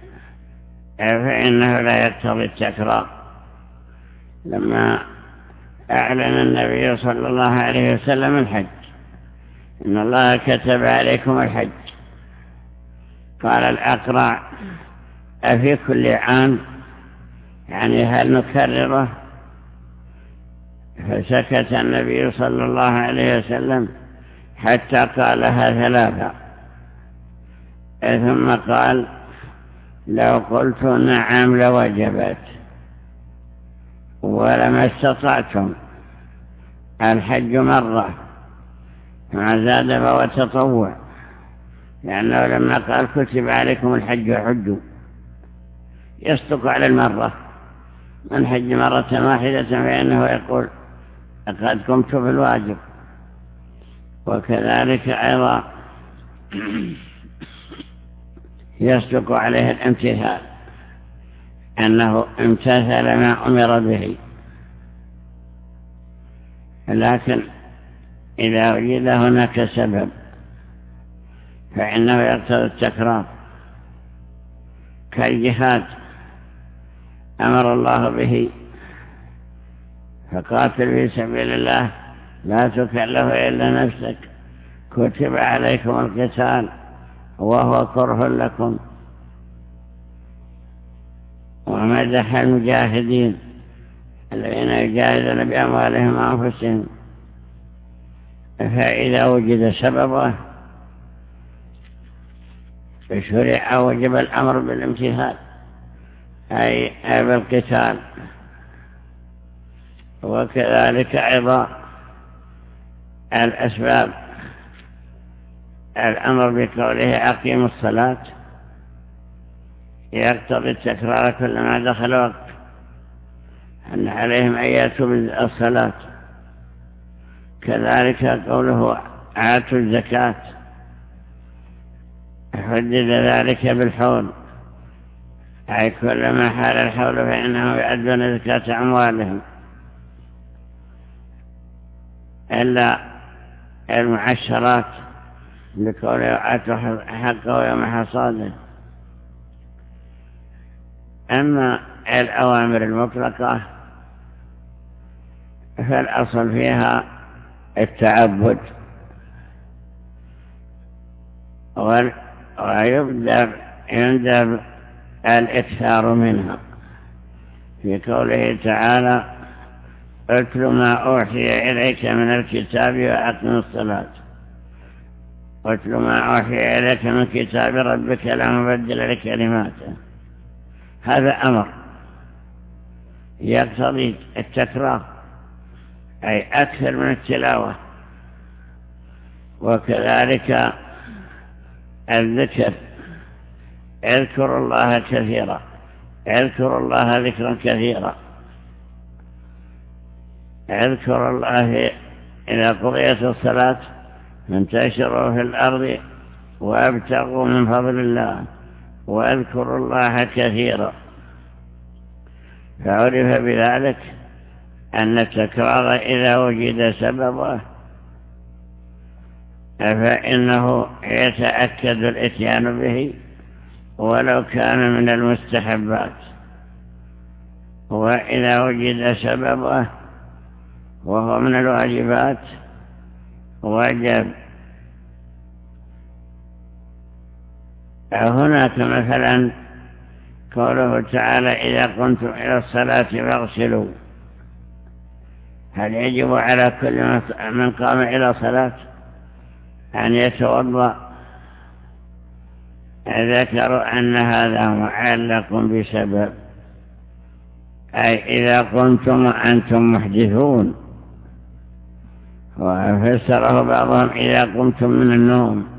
Speaker 1: فإنه لا يقتضي التكرار. لما أعلن النبي صلى الله عليه وسلم الحج، إن الله كتب عليكم الحج، قال الأقرع أفي كل عام، يعني هل نكرره؟ فسكت النبي صلى الله عليه وسلم حتى قالها ثلاثة، ثم قال لو قلت نعم لوجبت ولما استطعتم. الحج مرة، ما زاد فهو تطوع، لأنه لما قال كتب عليكم الحج حجوا يصدق على المرة. من حج مرة واحدة فإنه يقول قد قمت بالواجب. وكذلك أيضا يصدق عليه الامتثال، أنه امتثل ما أمر به. لكن إذا وجد هناك سبب فإنه يقتضي التكرار، كالجهاد أمر الله به، فقاتل في سبيل الله لا تكلف إلا نفسك، كتب عليكم القتال وهو كره لكم. ومدح المجاهدين الذين يجاهدون بأموالهم وأنفسهم. فإذا وجد سببه فشرع وجب الأمر بالامتثال، أي بالقتال. وكذلك أيضا الأسباب، الأمر بقوله أقيموا الصلاة يقتضي التكرار كلما دخل وقت، أن عليهم أن يأتوا بالصلاة. كذلك قوله آتوا الزكاة، حدد ذلك بالحول، أي كلما حال الحول فإنهم يؤدون زكاة أموالهم، إلا المعشرات لقوله آتوا حقه يوم حصاده. أما الأوامر المطلقة فالأصل فيها التعبد، ويبدأ يندب الإكثار منها في قوله تعالى اتل ما أوحي إليك من الكتاب وأقم الصلاة. اتل ما أوحي إليك من كتاب ربك لا مبدل لكلماته، هذا أمر يقتضي التكرار، أي أكثر من التلاوة. وكذلك الذكر، اذكروا الله كثيرا، اذكروا الله ذكرا كثيرا، اذكروا الله إذا قضيت الصلاة فانتشروا في الأرض وابتغوا من فضل الله واذكروا الله كثيرا. فعرف بذلك أن التكرار إذا وجد سببه فإنه يتأكد الإتيان به ولو كان من المستحبات، وإذا وجد سببه وهو من الواجبات وجب. هناك مثلا قوله تعالى إذا قمتم إلى الصلاة فاغسلوا، هل يجب على كل من قام إلى صلاة أن يتوضأ؟ ذكروا أن هذا معلق بسبب، أي إذا قمتم وأنتم محدثون. وفسره بعضهم إذا قمتم من النوم،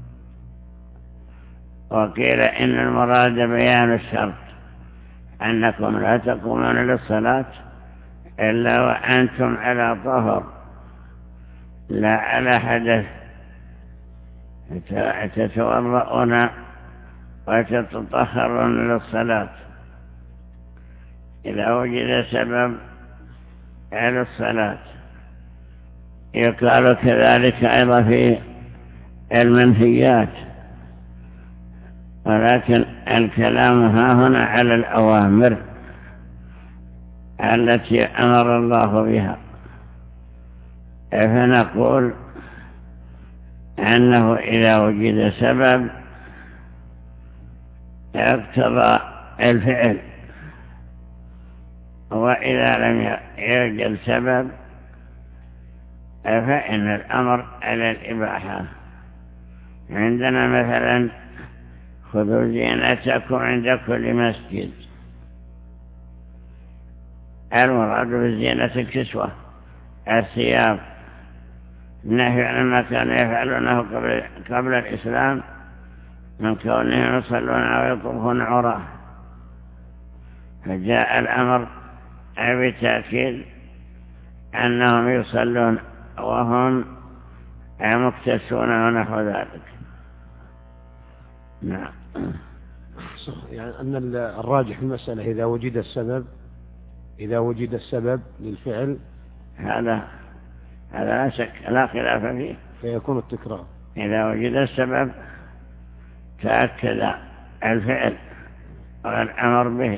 Speaker 1: وقيل إن المراد بيان الشرط أنكم لا تقومون للصلاة إلا وأنتم على طهر لا على حدث، تتوضؤون وتتطهرون للصلاة إذا وجد سبب على الصلاة. يقال كذلك أيضا في المنهيات، ولكن الكلام ها هنا على الأوامر التي أمر الله بها، فنقول أنه إذا وجد سبب يقتضى الفعل، وإذا لم يوجد سبب فإن الأمر على الإباحة. عندنا مثلا خذوا زينتكم عند كل مسجد، المراد بالزينة الكسوة، الثياب، نهي عن ما كانوا يفعلونه قبل, قبل الإسلام من كونهم يصلون ويطوفون عراه، فجاء الأمر بتأكيد أنهم يصلون وهم مكتسون ونحو ذلك. نعم.
Speaker 2: يعني أن الراجح في المسألة إذا وجد السبب إذا وجد السبب للفعل
Speaker 1: هذا هذا لا شك لا خلاف فيه،
Speaker 2: فيكون التكرار.
Speaker 1: إذا وجد السبب تأكد الفعل والأمر به،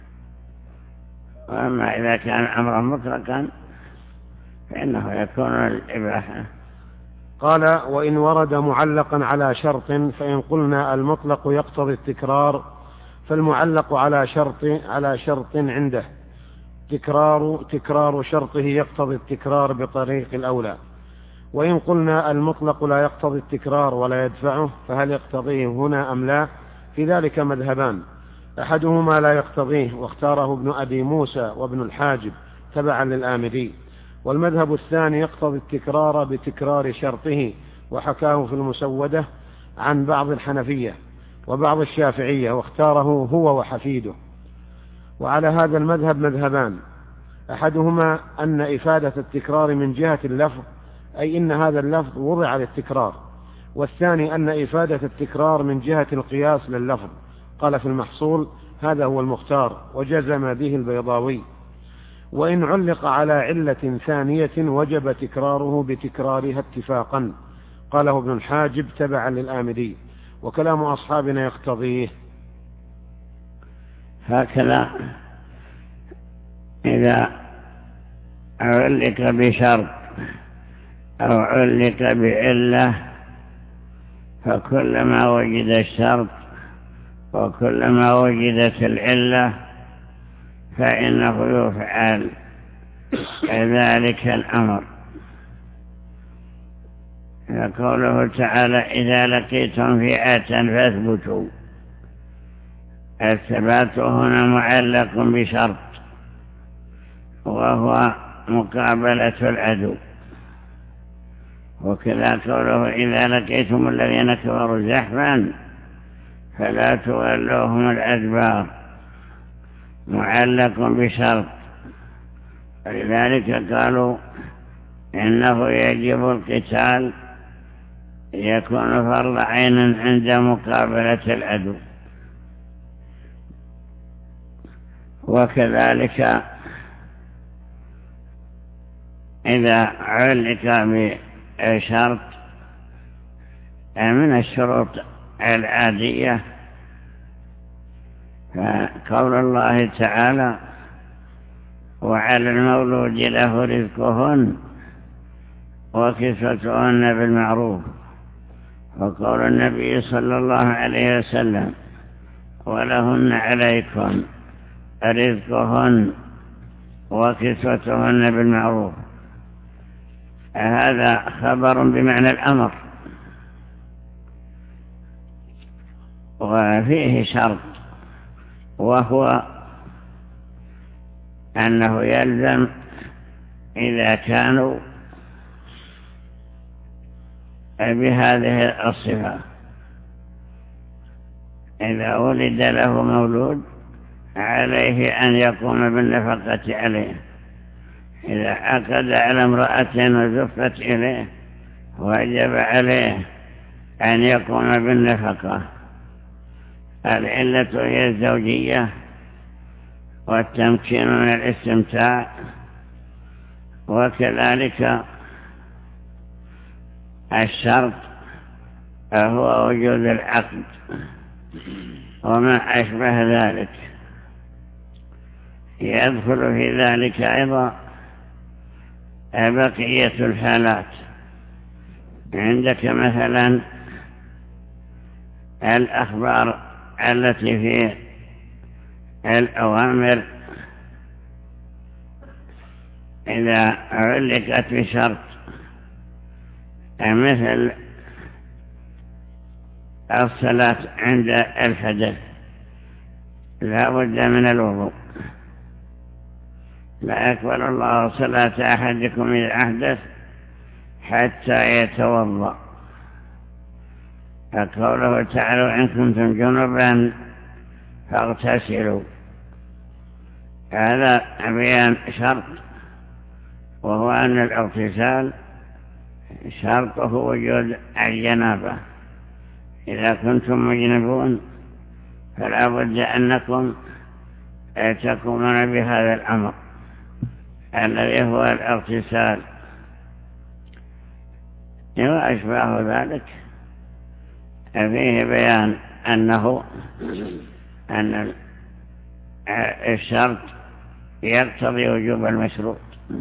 Speaker 1: وأما إذا كان أمرا مطلقا فإنه يكون الإباحة.
Speaker 2: قال: وإن ورد معلقا على شرط، فإن قلنا المطلق يقتضي التكرار فالمعلق على شرط على شرط عنده تكرار تكرار شرطه يقتضي التكرار بطريق الأولى. وإن قلنا المطلق لا يقتضي التكرار ولا يدفعه، فهل يقتضيه هنا أم لا؟ في ذلك مذهبان، أحدهما لا يقتضيه واختاره ابن أبي موسى وابن الحاجب تبعا للآمدي، والمذهب الثاني يقتضي التكرار بتكرار شرطه، وحكاه في المسودة عن بعض الحنفية وبعض الشافعية، واختاره هو وحفيده. وعلى هذا المذهب مذهبان، أحدهما أن إفادة التكرار من جهة اللفظ، أي إن هذا اللفظ وضع للتكرار، والثاني أن إفادة التكرار من جهة القياس لللفظ. قال في المحصول: هذا هو المختار، وجزم به البيضاوي. وإن علق على علة ثانية وجب تكراره بتكرارها اتفاقا، قاله ابن الحاجب تبعا للآمدي، وكلام أصحابنا يقتضيه.
Speaker 1: هكذا إذا علق بشرط أو علق بعلة، فكلما وجد الشرط وكلما وجدت العلة فإنه يفعل ذلك الأمر. قوله تعالى: إذا لقيتم فئة فاثبتوا. الثبات هنا معلق بشرط، وهو مقابلة العدو. وكذا قوله: إذا لقيتم الذين كفروا زحفا فلا تولوهم الأدبار، معلق بشرط. ولذلك قالوا إنه يجب القتال، يكون فرض عين عند مقابلة العدو. وكذلك إذا علق بشرط من الشروط العادية، فقول الله تعالى: وعلى المولود له رزقهن وكسوتهن بالمعروف. وقول النبي صلى الله عليه وسلم: ولهن عليكم رزقهن وكسوتهن بالمعروف. هذا خبر بمعنى الأمر، وفيه شرط، وهو أنه يلزم إذا كانوا بهذه الصفة: إذا ولد له مولود عليه أن يقوم بالنفقة عليه، إذا عقد على امرأة وزفت إليه وجب عليه أن يقوم بالنفقة. العلة هي الزوجية والتمكين من الاستمتاع، وكذلك الشرط هو وجود العقد وما أشبه ذلك. يدخل في ذلك أيضا بقية الحالات. عندك مثلا الأخبار التي في الأوامر إذا علقت بشرط، مثل الصلاة عند الحدث لا بد من الوضوء، لا يقبل الله صلاة أحدكم إذا أحدث حتى يتوضأ. فقوله تعالى إن كنتم جنبا فاغتسلوا، هذا بيان شرط، وهو أن الاغتسال شرطه وجود الجنابة. إذا كنتم مجنبون فلا بد أنكم تقومون بهذا الأمر الذي هو الاغتسال. وأشباه ذلك فيه بيان أنه أن الشرط يقتضي وجوب المشروط.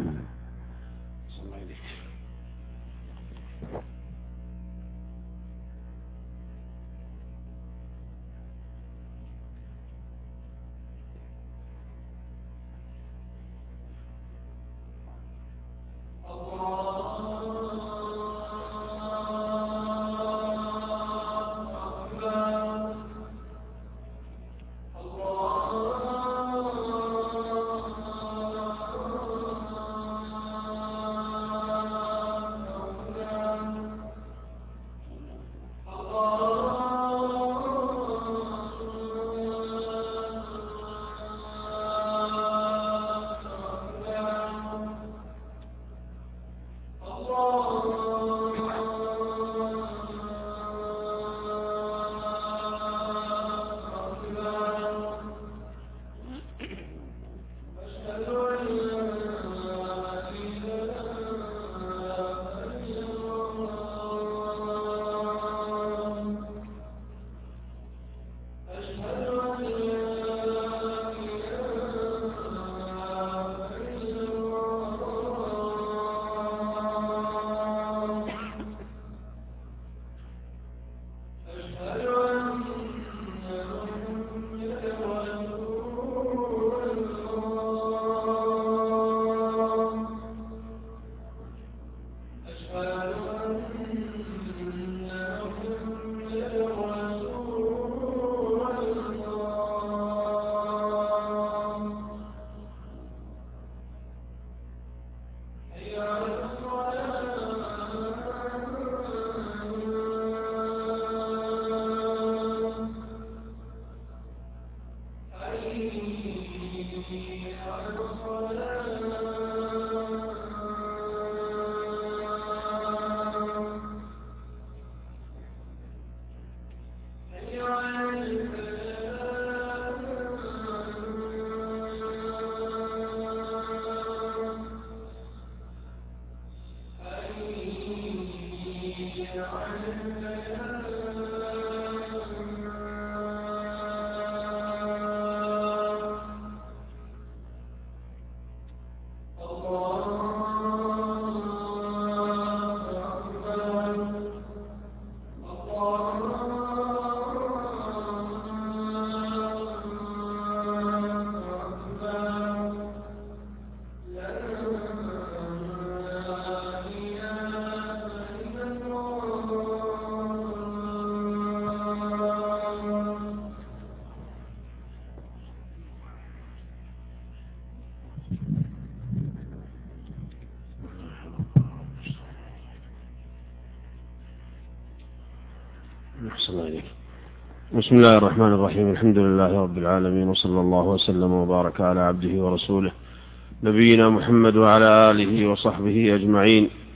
Speaker 2: بسم الله الرحمن الرحيم. الحمد لله رب العالمين، وصلى الله وسلم وبارك على عبده ورسوله نبينا محمد وعلى آله وصحبه أجمعين.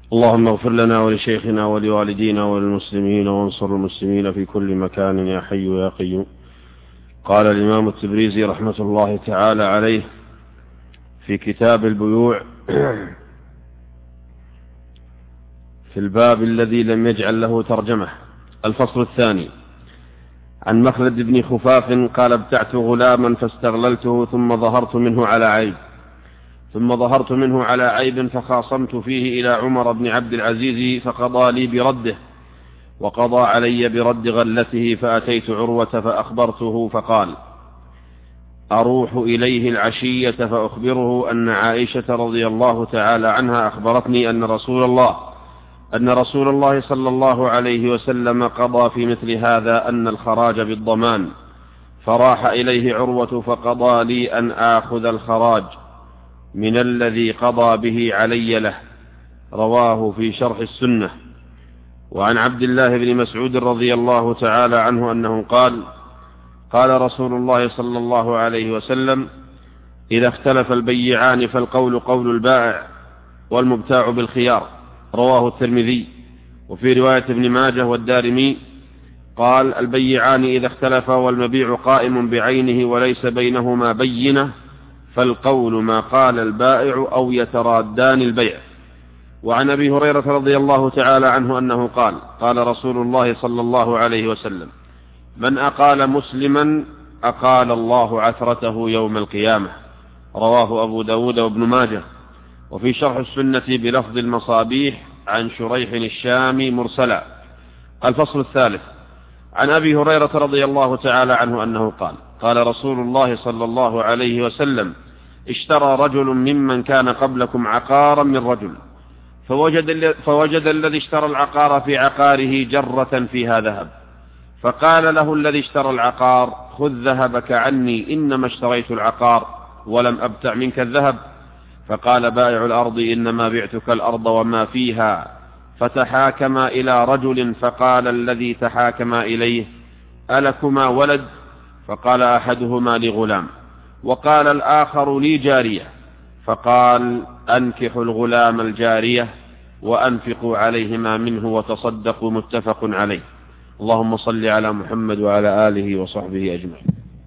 Speaker 3: اللهم اغفر لنا ولشيخنا ولوالدينا وللمسلمين وانصر المسلمين في كل مكان يا حي يا قيوم. قال الإمام التبريزي رحمة الله تعالى عليه في كتاب البيوع في الباب الذي لم يجعل له ترجمة: الفصل الثاني. عن مخلد بن خفاف قال: ابتعت غلاما فاستغللته ثم ظهرت منه على عيب ثم ظهرت منه على عيب فخاصمت فيه إلى عمر بن عبد العزيز فقضى لي برده وقضى علي برد غلته، فأتيت عروة فأخبرته فقال: أروح إليه العشية فأخبره أن عائشة رضي الله تعالى عنها أخبرتني أن رسول الله أن رسول الله صلى الله عليه وسلم قضى في مثل هذا أن الخراج بالضمان، فراح إليه عروة فقضى لي أن آخذ الخراج من الذي قضى به علي له. رواه في شرح السنة. وعن عبد الله بن مسعود رضي الله تعالى عنه أنه قال: قال رسول الله صلى الله عليه وسلم: إذا اختلف البيعان فالقول قول البائع والمبتاع بالخيار. رواه الترمذي. وفي رواية ابن ماجه والدارمي قال: البيعان إذا اختلفا والمبيع قائم بعينه وليس بينهما بينة فالقول ما قال البائع أو يترادان البيع. وعن أبي هريرة رضي الله تعالى عنه أنه قال: قال رسول الله صلى الله عليه وسلم: من أقال مسلما أقال الله عثرته يوم القيامة. رواه أبو داود وابن ماجه. وفي شرح السنة بلفظ المصابيح عن شريح الشامي مرسلا. الفصل الثالث. عن أبي هريرة رضي الله تعالى عنه أنه قال: قال رسول الله صلى الله عليه وسلم: اشترى رجل ممن كان قبلكم عقارا من رجل، فوجد, فوجد الذي اشترى العقار في عقاره جرة فيها ذهب، فقال له الذي اشترى العقار: خذ ذهبك عني، إنما اشتريت العقار ولم أبتع منك الذهب. فقال بائع الأرض: إنما بعتك الأرض وما فيها. فتحاكما إلى رجل، فقال الذي تحاكما إليه: ألكما ولد؟ فقال أحدهما: لغلام. وقال الآخر: لي جارية. فقال: أنكحوا الغلام الجارية وأنفقوا عليهما منه وتصدقوا. متفق عليه. اللهم صل على محمد وعلى آله وصحبه أجمعين.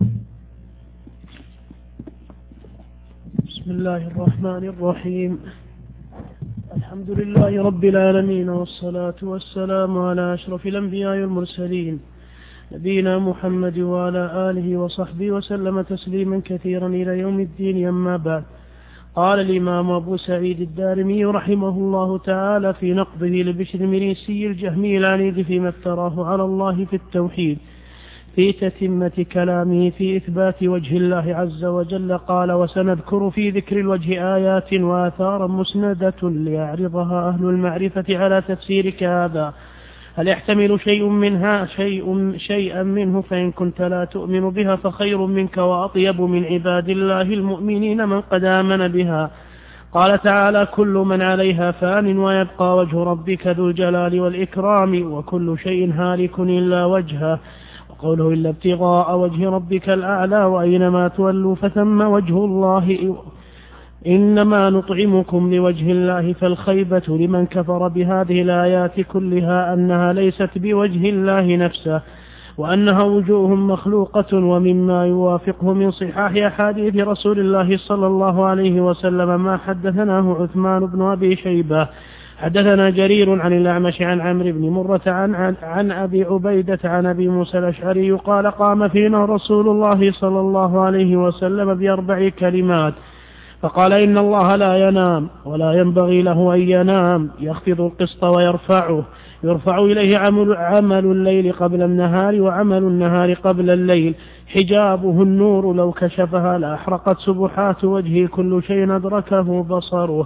Speaker 4: بسم الله الرحمن الرحيم. الحمد لله رب العالمين، والصلاة والسلام على أشرف الأنبياء والمرسلين، نبينا محمد وعلى آله وصحبه وسلم تسليما كثيرا إلى يوم الدين. أما بعد، قال الإمام أبو سعيد الدارمي رحمه الله تعالى في نقضه لبشر مريسي الجهمي العنيد فيما افتراه على الله في التوحيد في تتمة كلامه في إثبات وجه الله عز وجل، قال: وسنذكر في ذكر الوجه آيات وآثارا مسندة ليعرضها أهل المعرفة على تفسيرك هذا. هل يحتمل شيء منها شيء شيئا منه؟ فإن كنت لا تؤمن بها فخير منك وأطيب من عباد الله المؤمنين من قد آمن بها. قال تعالى: كل من عليها فان ويبقى وجه ربك ذو الجلال والإكرام وكل شيء هالك إلا وجهه. وقوله: إلا ابتغاء وجه ربك الأعلى وأينما تولوا فثم وجه الله إنما نطعمكم لوجه الله. فالخيبة لمن كفر بهذه الآيات كلها أنها ليست بوجه الله نفسه، وأنها وجوه مخلوقة. ومما يوافقه من صحاح أحاديث رسول الله صلى الله عليه وسلم ما حدثناه عثمان بن أبي شيبة حدثنا جرير عن الأعمش عن عمرو بن مرة عن, عن, عن أبي عبيدة عن أبي موسى الأشعري قال: قام فينا رسول الله صلى الله عليه وسلم بأربع كلمات، فقال: إن الله لا ينام ولا ينبغي له أن ينام، يخفض القسط ويرفعه، يرفع إليه عمل, عمل الليل قبل النهار وعمل النهار قبل الليل، حجابه النور لو كشفها لأحرقت سبحات وجهه، كل شيء أدركه بصره.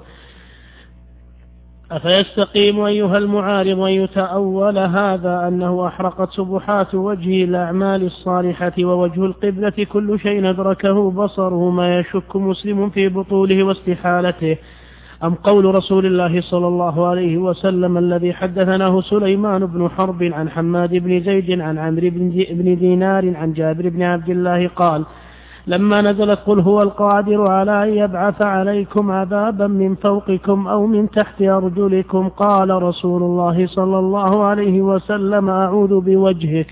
Speaker 4: أفيستقيم أيها المعارض أن يتأول هذا أنه أحرقت سبحات وجهه الأعمال الصالحة ووجه القبلة كل شيء أدركه بصره، ما يشك مسلم في بطوله واستحالته؟ أم قول رسول الله صلى الله عليه وسلم الذي حدثناه سليمان بن حرب عن حماد بن زيد عن عمرو بن دينار عن جابر بن عبد الله قال: لما نزلت قل هو القادر على أن يبعث عليكم عذابا من فوقكم أو من تحت أرجلكم قال رسول الله صلى الله عليه وسلم أعوذ بوجهك.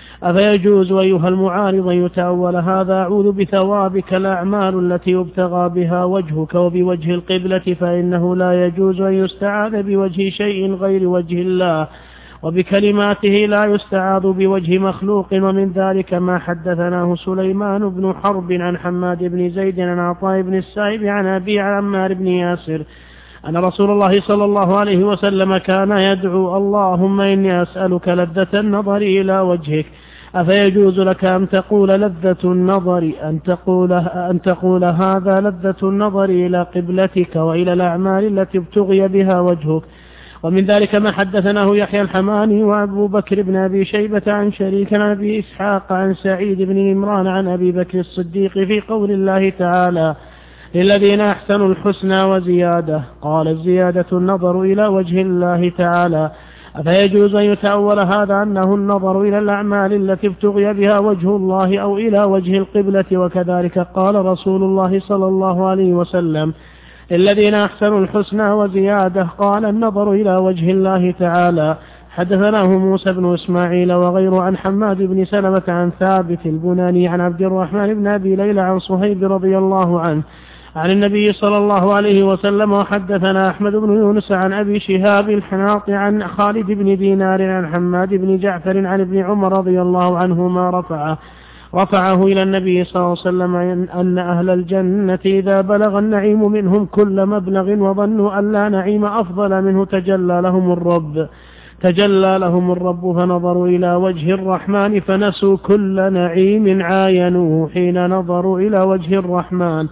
Speaker 4: أفيجوز أيها المعارض يتأول هذا أعوذ بثوابك الأعمال التي يبتغى بها وجهك وبوجه القبلة، فإنه لا يجوز أن يستعاذ بوجه شيء غير وجه الله، وبكلماته لا يستعاذ بوجه مخلوق. ومن ذلك ما حدثناه سليمان بن حرب عن حماد بن زيد عن عطاء بن السائب عن أبي عمار بن ياسر أن رسول الله صلى الله عليه وسلم كان يدعو اللهم إني أسألك لذة النظر إلى وجهك. أفيجوز لك أن تقول لذة النظر أن تقول, أن تقول هذا لذة النظر إلى قبلتك وإلى الأعمال التي ابتغي بها وجهك. ومن ذلك ما حدثناه يحيى الحماني وأبو بكر بن أبي شيبة عن شريك عن أبي إسحاق عن سعيد بن عمران عن أبي بكر الصديق في قول الله تعالى للذين أحسنوا الحسنى وزيادة، قال الزيادة النظر إلى وجه الله تعالى. أفيجوز أن يتأول هذا أنه النظر إلى الأعمال التي ابتغي بها وجه الله أو إلى وجه القبلة؟ وكذلك قال رسول الله صلى الله عليه وسلم الذين أحسنوا الحسنى وزيادة، قال النظر إلى وجه الله تعالى. حدثناه موسى بن إسماعيل وغيره عن حماد بن سلمة عن ثابت البناني عن عبد الرحمن بن أبي ليلى عن صهيب رضي الله عنه عن النبي صلى الله عليه وسلم. وحدثنا أحمد بن يونس عن أبي شهاب الحناط عن خالد بن دينار عن حماد بن جعفر عن ابن عمر رضي الله عنهما رفعه رفعه إلى النبي صلى الله عليه وسلم أن أهل الجنة إذا بلغ النعيم منهم كل مبلغ وظنوا أن لا نعيم أفضل منه تجلى لهم الرب تجلى لهم الرب فنظروا إلى وجه الرحمن فنسوا كل نعيم عاينوه حين نظروا إلى وجه الرحمن.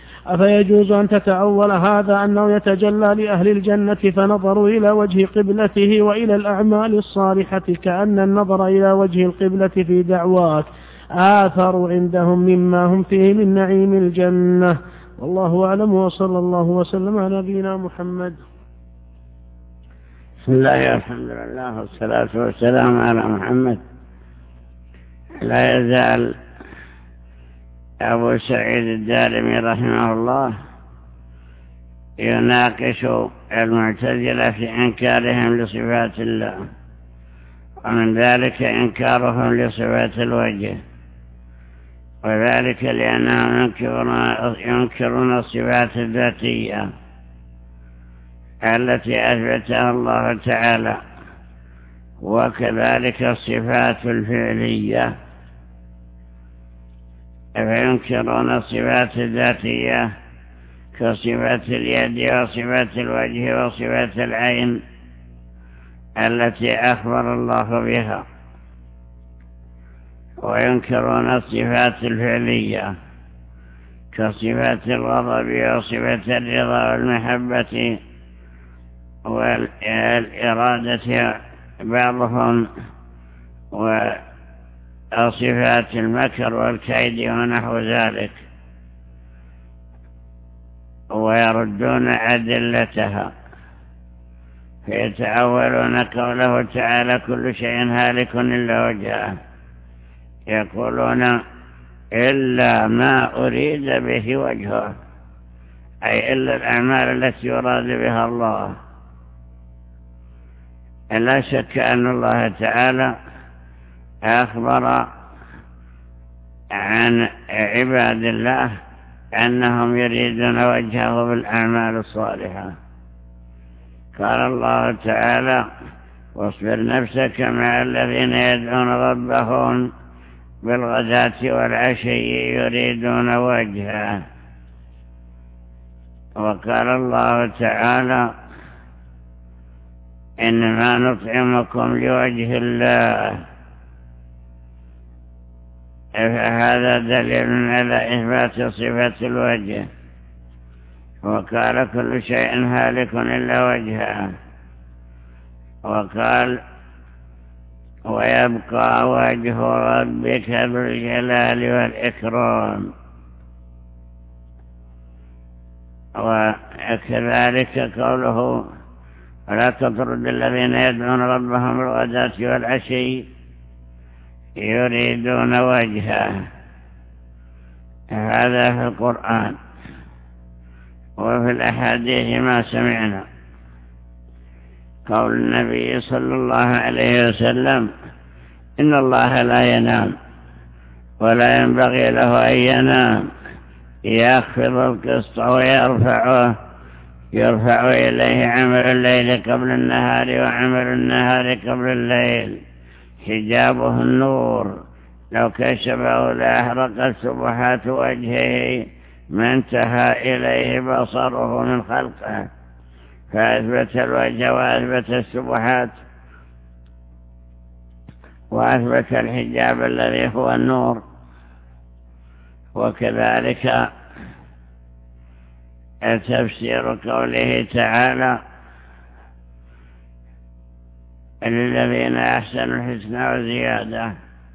Speaker 4: أفيجوز أن تتأول هذا أنه يتجلى لأهل الجنة فنظروا إلى وجه قبلته وإلى الأعمال الصالحة كأن النظر إلى وجه القبلة في دعواك آثر عندهم مما هم فيه من نعيم الجنة؟ والله أعلم، وصلى الله وسلم على نبينا محمد.
Speaker 1: بسم الله والحمد لله والصلاة والسلام على محمد. لا يزال أبو سعيد الدارمي رحمه الله يناقش المعتزلة في إنكارهم لصفات الله، ومن ذلك إنكارهم لصفات الوجه، وذلك لأنهم ينكرون الصفات الذاتية التي أثبتها الله تعالى، وكذلك الصفات الفعلية، فينكرون الصفات الذاتية كصفات اليد وصفات الوجه وصفات العين التي أخبر الله بها، وينكرون الصفات الفعلية كصفات الغضب وصفات الرضا والمحبة والإرادة بعضهم، وصفات المكر والكيد ونحو ذلك، ويردون أدلتها، فيتأولون قوله تعالى كل شيء هالك إلا وجهه، يقولون إلا ما أريد به وجهه، أي إلا الأعمال التي يراد بها الله. لا شك أن الله تعالى أخبر عن عباد الله أنهم يريدون وجهه بالأعمال الصالحة. قال الله تعالى واصبر نفسك مع الذين يدعون ربهم بالغداة والعشي يريدون وجهه. وقال الله تعالى إنما نطعمكم لوجه الله، فهذا دليل على إثبات صفة الوجه. وقال كل شيء هالك إلا وجهه، وقال ويبقى وجه ربك ذو الجلال والإكرام. وكذلك قوله ولا تطرد الذين يدعون ربهم بالغداة والعشي يريدون وجهه، هذا في القرآن. وفي الأحاديث ما سمعنا قول النبي صلى الله عليه وسلم: إن الله لا ينام ولا ينبغي له أن ينام، يخفض القسط ويرفعه، يرفع إليه عمل الليل قبل النهار وعمل النهار قبل الليل، حجابه النور، لو كشفه لأحرقت سبحات وجهه ما انتهى إليه بصره من خلقه، فأثبت الوجه وأثبت السبحات وأثبت الحجاب الذي هو النور. وكذلك تفسير قوله تعالى: للذين أحسنوا الحسنى وزيادة،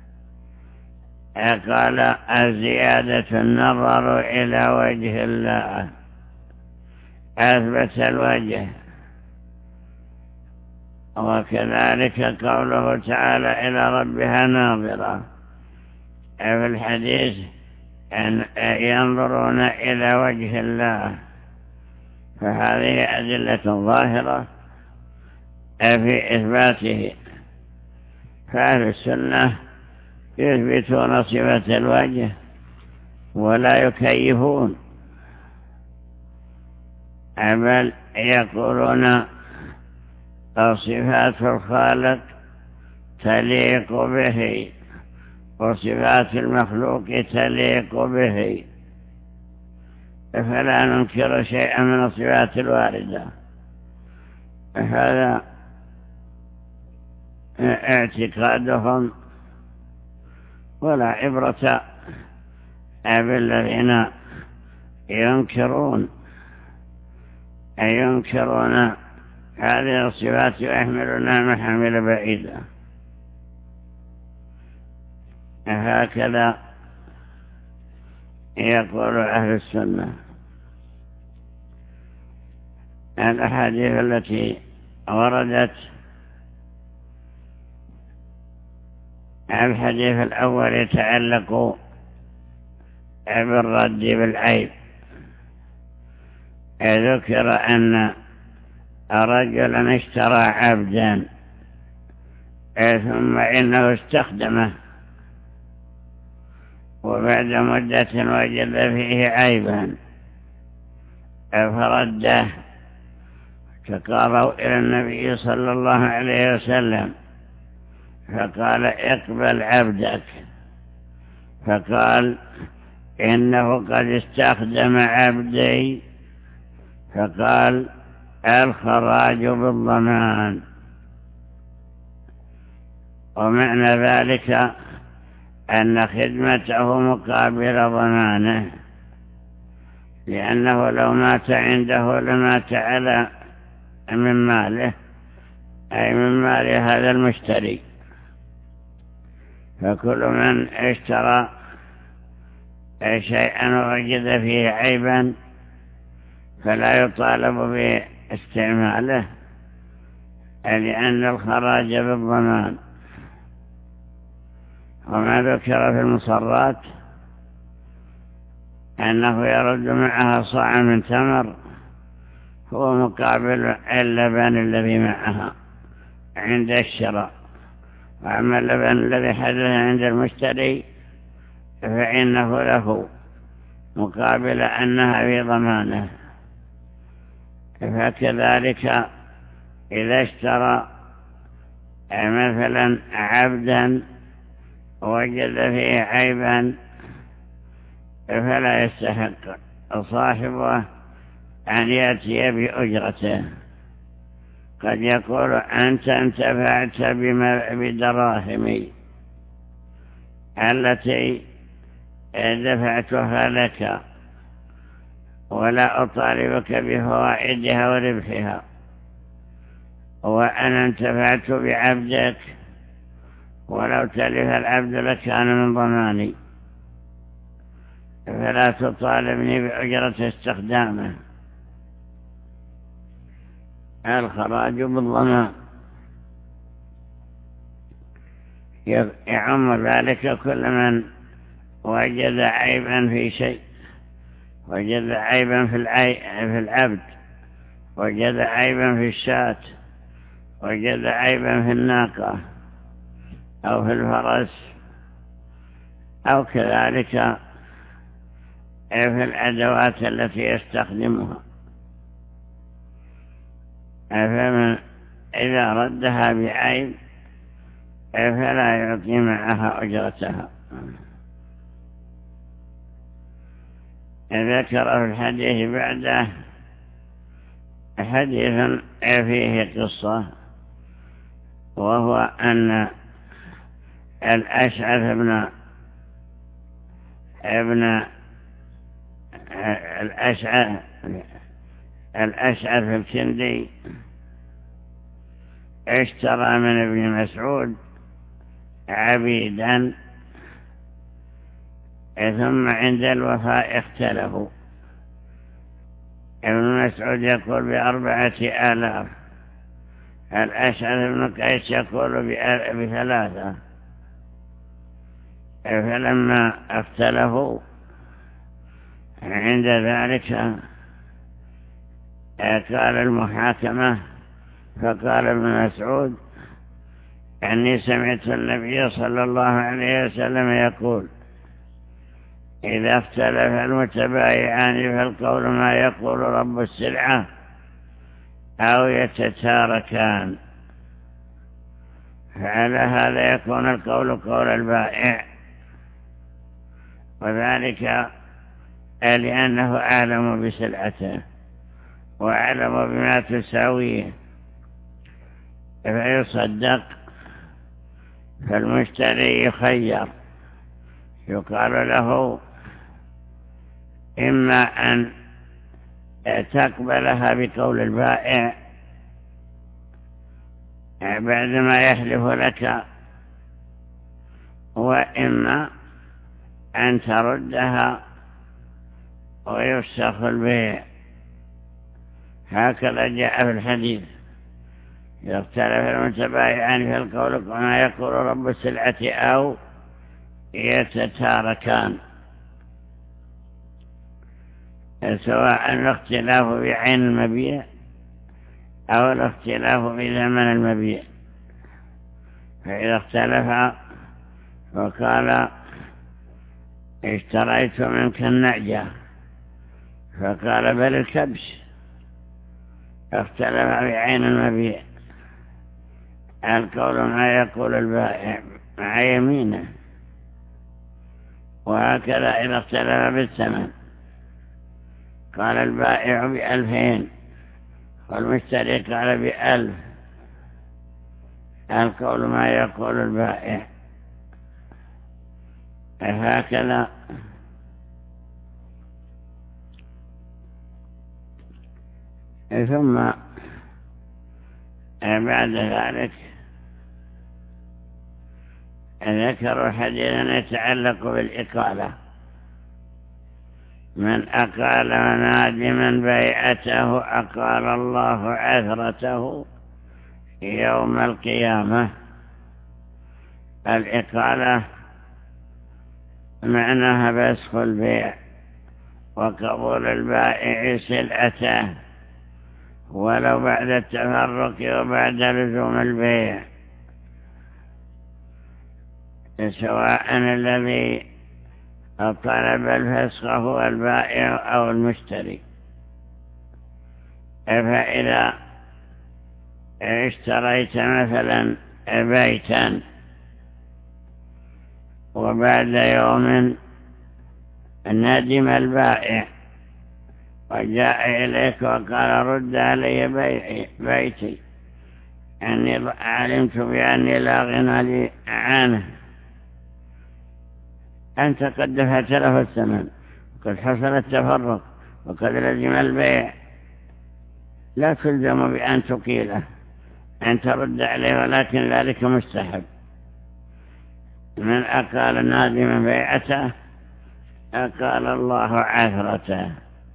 Speaker 1: قال الزيادة النظر إلى وجه الله، أثبت الوجه. وكذلك قوله تعالى: إلى ربها ناظرة، في الحديث أن ينظرون إلى وجه الله، فهذه أدلة ظاهرة في إثباته. فأهل السنة يثبتون صفة الوجه ولا يكيفون، بل يقولون صفات الخالق تليق به وصفات المخلوق تليق به، فلا ننكر شيئا من الصفات الواردة. هذا اعتقادهم، ولا عبرة بالذين ينكرون أي ينكرون هذه الصفات ويحملونها محامل بعيدة. هكذا يقول أهل السنة. الأحاديث التي وردت: الحديث الأول يتعلق بالرد بالعيب. ذكر أن رجلا اشترى عبدا ثم إنه استخدمه، وبعد مدة وجد فيه عيبا فرده، فقالوا إلى النبي صلى الله عليه وسلم فقال: اقبل عبدك. فقال: إنه قد استخدم عبدي. فقال: الخراج بالضمان. ومعنى ذلك أن خدمته مقابل ضمانه، لأنه لو مات عنده لمات على من ماله، أي من مال هذا المشتري. فكل من اشترى شيئا ووجد فيه عيبا فلا يطالب باستعماله، لأن الخراج بالضمان. وما ذكر في المصرات أنه يرد معها صاع من تمر هو مقابل اللبن الذي معها عند الشراء. وأما اللبن الذي حدث عند المشتري فإنه له مقابل أنها في ضمانه. فكذلك إذا اشترى مثلا عبدا وجد فيه عيبا فلا يستحق صاحبه أن يأتي بأجرته. قد يقول: أنت انتفعت بدراهمي التي دفعتها لك، ولا أطالبك بفوائدها وربحها، وأنا انتفعت بعبدك، ولو تلف العبد لكان من ضماني، فلا تطالبني بأجرة استخدامه. الخراج بالضمان يعم ذلك كل من وجد عيبا في شيء، وجد عيبا في في العبد، وجد عيبا في الشاة، وجد عيبا في الناقة أو في الفرس، أو كذلك في الأدوات التي يستخدمها، فمن إذا ردها بعيب فلا يعطي معها أجرتها. ذكر في الحديث بعده حديث فيه قصة، وهو أن الأشعث ابن ابن الأشعث الأشعث الكندي اشترى من ابن مسعود عبيدا، ثم عند الوفاء اختلفوا. ابن مسعود يقول بأربعة آلاف، الأشعث بن قيس يقول بثلاثة. فلما اختلفوا عند ذلك قال المحاكمة، فقال ابن مسعود: أني سمعت النبي صلى الله عليه وسلم يقول: إذا اختلف المتبايعان فالقول ما يقول رب السلعة أو يتتاركان، فعلى هذا يكون القول قول البائع، وذلك لأنه أعلم بسلعته وأعلم بما تساويه فيصدق. فالمشتري يخير، يقال له: إما أن تقبلها بقول البائع بعدما يحلف لك، وإما أن تردها ويفسخ البيع. هكذا جاء في الحديث: إذا اختلف المتبايعان في القول كما يقول رب السلعة أو يتتاركان، سواء الاختلاف بعين المبيع أو الاختلاف بثمن المبيع. فإذا اختلف وقال: اشتريت منك النعجة، فقال: بل الكبش، اختلف بعين المبيع، القول ما يقول البائع مع يمينه. وهكذا إذا اختلف بالثمن، قال البائع بألفين والمشتري قال بألف، القول ما يقول البائع. هكذا ثم بعد ذلك ذكروا حديثا يتعلق بالإقالة: من أقال نادما بيعته أقال الله عثرته يوم القيامة. الإقالة معناها فسخ البيع وقبول البائع سلعته ولو بعد التفرق وبعد لزوم البيع، سواء الذي طلب الفسخ هو البائع أو المشتري. فإذا اشتريت مثلا بيتا وبعد يوم ندم البائع وجاء إليك وقال: رد علي بيعي بيتي، أني علمت بأني لا غنى لي عنه، أنت قد دفعت له الثمن، قد حصل التفرق وقد لزم البيع، لا تلزم بأن تقيله، أن ترد عليه، ولكن ذلك مستحب. من أقال نادما بيعته أقال الله عثرته.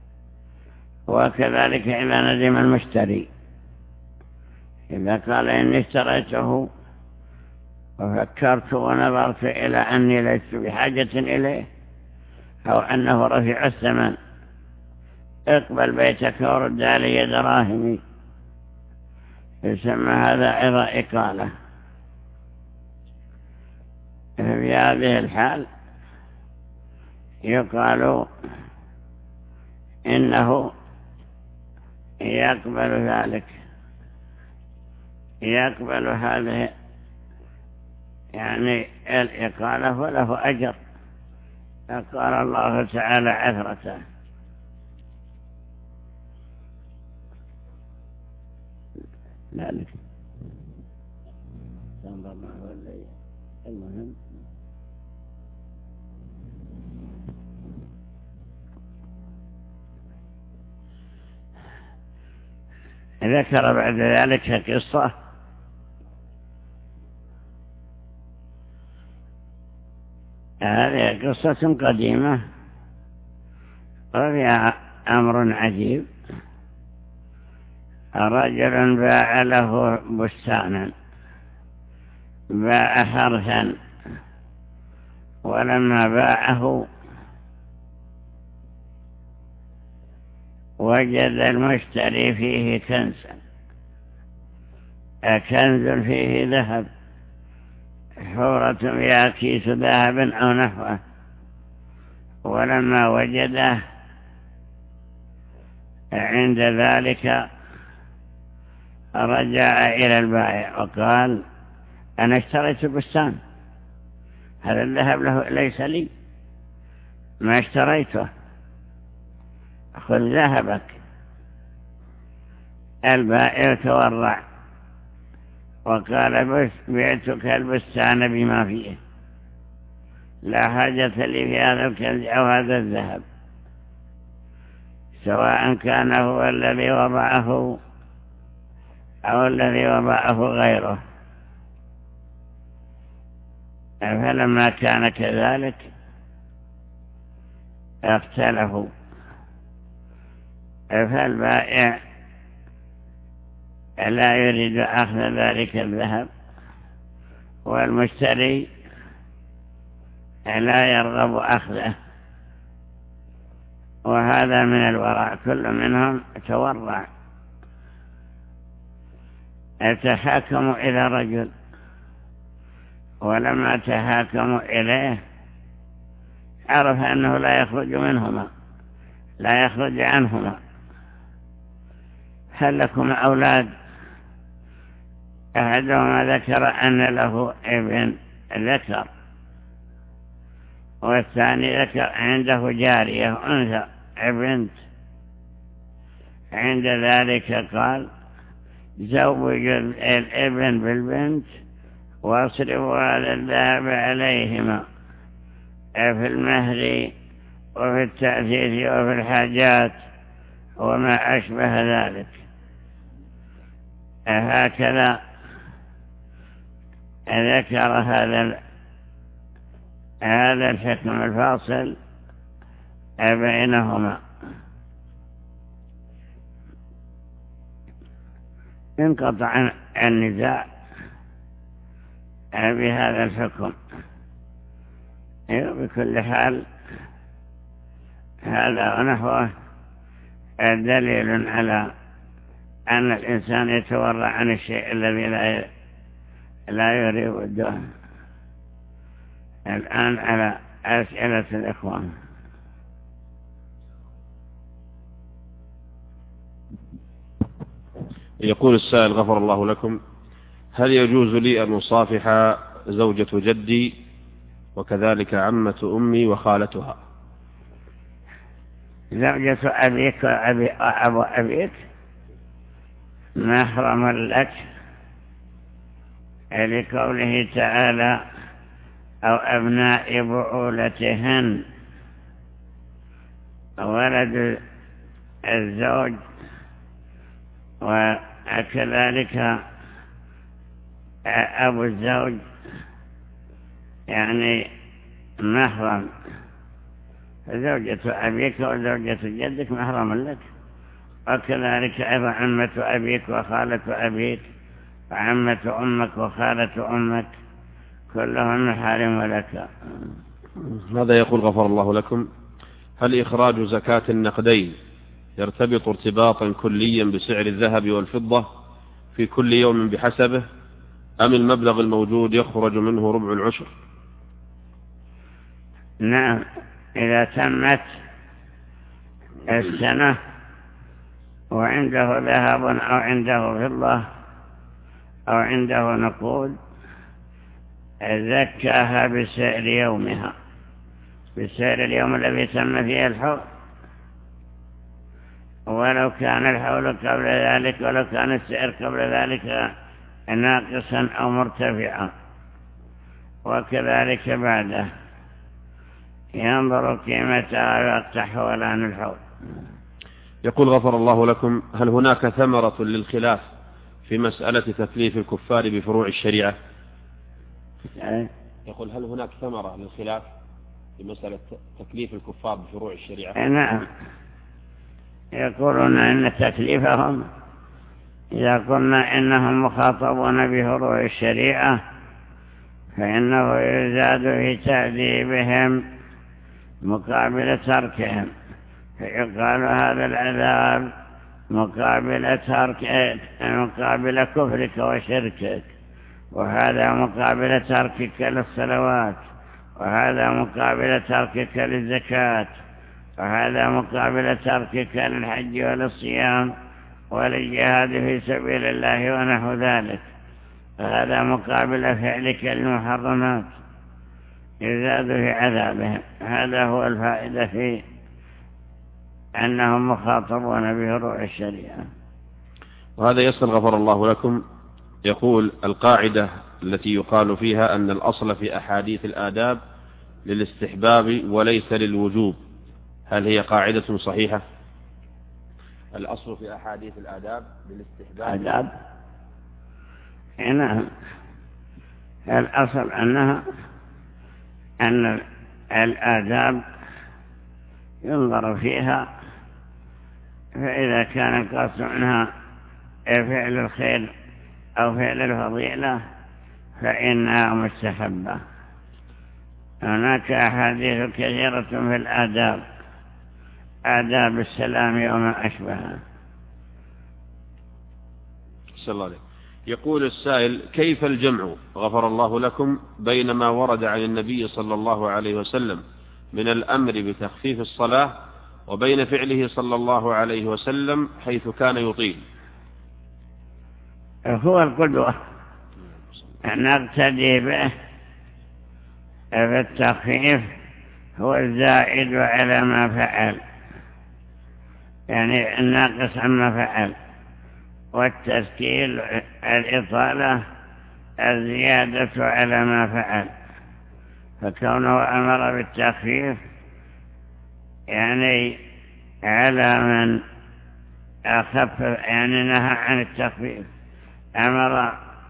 Speaker 1: وكذلك إذا ندم المشتري، إذا قال: إني اشتريته وفكرت ونظرت إلى أني لست بحاجة إليه أو أنه رفيع الثمن، اقبل بيتك ورد علي دراهمي، يسمى هذا أيضا إقالة. في هذه الحال يقال إنه يقبل ذلك، يقبل هذه يعني الإقالة وله أجر، قال الله تعالى عثرته. ذلك المهم ذكر بعد ذلك قصة هذه قصة قديمة وفيها أمر عجيب. رجل باع له بستانا، باع حرثا، ولما باعه وجد المشتري فيه كنزا، كنز فيه ذهب، حورة فيها كيس ذهب أو نحوه. ولما وجده عند ذلك رجع إلى البائع وقال: أنا اشتريت بستان، هذا الذهب له ليس لي، ما اشتريته، خذ ذهبك. البائع تورع وقال: بس بعتك البستان بما فيه، لا حاجة لي في هذا الكنز أو هذا الذهب، سواء كان هو الذي وضعه أو الذي وضعه غيره. فلما كان كذلك اختلفوا، فالبائع لا يريد أخذ ذلك الذهب، والمشتري لا يرغب أخذه، وهذا من الورع، كل منهم تورع. تحاكموا إلى رجل، ولما تحاكموا إليه عرف أنه لا يخرج منهما، لا يخرج عنهما. هل لكم أولاد؟ أحدهما ذكر أن له ابن ذكر، والثاني ذكر عنده جارية أنثى بنت. عند ذلك قال: زوجوا الابن بالبنت واصرفوا هذا الذهب عليهما في المهر وفي التأثيث وفي الحاجات وما أشبه ذلك. هكذا ذكر هذا هذا الحكم الفاصل بينهما. انقطع النزاع بهذا الحكم. بكل حال هذا ونحوه دليل على أن الإنسان يتورع عن الشيء الذي لا لا يريده. الآن على أسئلة الإخوان.
Speaker 3: يقول السائل غفر الله لكم: هل يجوز لي أن أصافح زوجة جدي وكذلك عمة أمي وخالتها؟
Speaker 1: زوجة أبيك وأبي أبو أبيك محرم لك لقوله تعالى: أو أبناء بعولتهن. ولد الزوج وكذلك أبو الزوج يعني محرم. زوجة أبيك وزوجة جدك محرم لك، وكذلك أيضا عمة أبيك وخالة أبيك وعمة أمك وخالة أمك، كلهم محارم لك.
Speaker 3: هذا يقول غفر الله لكم: هل إخراج زكاة النقدين يرتبط ارتباطا كليا بسعر الذهب والفضة في كل يوم بحسبه، أم المبلغ الموجود يخرج منه ربع العشر؟
Speaker 1: نعم، إذا تمت السنة وعنده ذهب أو عنده فضة أو عنده نقود زكاها بسعر يومها، بسعر اليوم الذي تم فيه الحول، ولو كان الحول قبل ذلك، ولو كان السعر قبل ذلك ناقصا أو مرتفعا، وكذلك بعده ينظر قيمتها وقت حولان الحول.
Speaker 3: يقول غفر الله لكم: هل هناك ثمرة للخلاف في مسألة تكليف الكفار بفروع الشريعة؟ يقول: هل هناك ثمرة للخلاف في مسألة تكليف الكفار بفروع الشريعة؟
Speaker 1: نعم، يقولون إن تكليفهم إذا قلنا إنهم مخاطبون بفروع الشريعة فإنه يزاد في تأديبهم مقابل تركهم، فيقال هذا العذاب مقابل ترك مقابل كفرك وشركك، وهذا مقابل تركك للصلوات، وهذا مقابل تركك للزكاة، وهذا مقابل تركك للحج وللصيام وللجهاد في سبيل الله ونحو ذلك، وهذا مقابل فعلك للمحرمات، يزاد في عذابهم. هذا هو الفائدة في أنهم مخاطبون بفروع الشريعة.
Speaker 3: وهذا يسأل غفر الله لكم، يقول: القاعدة التي يقال فيها أن الأصل في أحاديث الآداب للاستحباب وليس للوجوب، هل هي قاعدة صحيحة؟ الأصل في أحاديث الآداب للاستحباب.
Speaker 1: آداب؟ نعم، الأصل أنها أن الآداب ينظر فيها، فإذا كان القصد منها فعل الخير أو فعل الفضيلة فإنها مستحبة. هناك أحاديث كثيرة في الآداب، آداب السلام وما أشبهها.
Speaker 3: صلى الله عليه. يقول السائل: كيف الجمع غفر الله لكم بين ما ورد عن النبي صلى الله عليه وسلم من الأمر بتخفيف الصلاة وبين فعله صلى الله عليه وسلم حيث كان يطيل؟
Speaker 1: هو القدوة نقتدي به في التخفيف، هو الزائد على ما فعل، يعني الناقص عما فعل، والتسكيل الإطالة الزيادة على ما فعل، فكونه أمر بالتخفيف يعني على من أخفف، يعني نهى عن التخفيف، أمر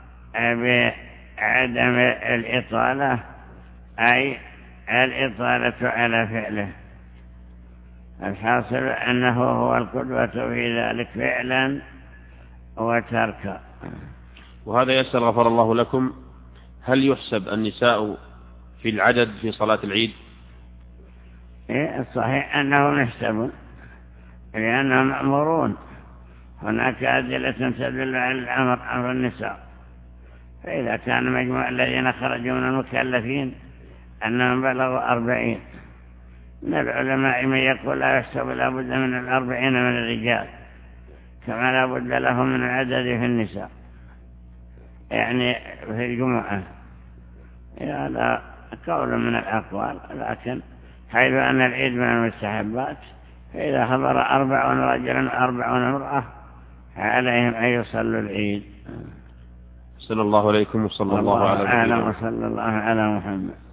Speaker 1: بعدم الإطالة أي الإطالة على فعله. الحاصل أنه هو القدوة في ذلك فعلا وتركا.
Speaker 3: وهذا يسأل غفر الله لكم: هل يحسب النساء في العدد في صلاة العيد؟
Speaker 1: إيه الصحيح أنهم يحسبون لأنهم مأمورون، هناك أدلة تدل على الأمر أمر النساء، فإذا كان مجموع الذين خرجوا من المكلفين أنهم بلغوا أربعين، من العلماء من يقول لا يحسب لا بد من الأربعين من الرجال كما لا بد لهم من العدد في النساء، يعني في الجمعة. هذا قول من الأقوال، لكن حيث أن العيد من المستحبات فإذا حضر أربعون رجلا وأربعون امرأة عليهم أن يصلوا العيد.
Speaker 3: صلى الله عليكم وصلى الله على
Speaker 1: محمد.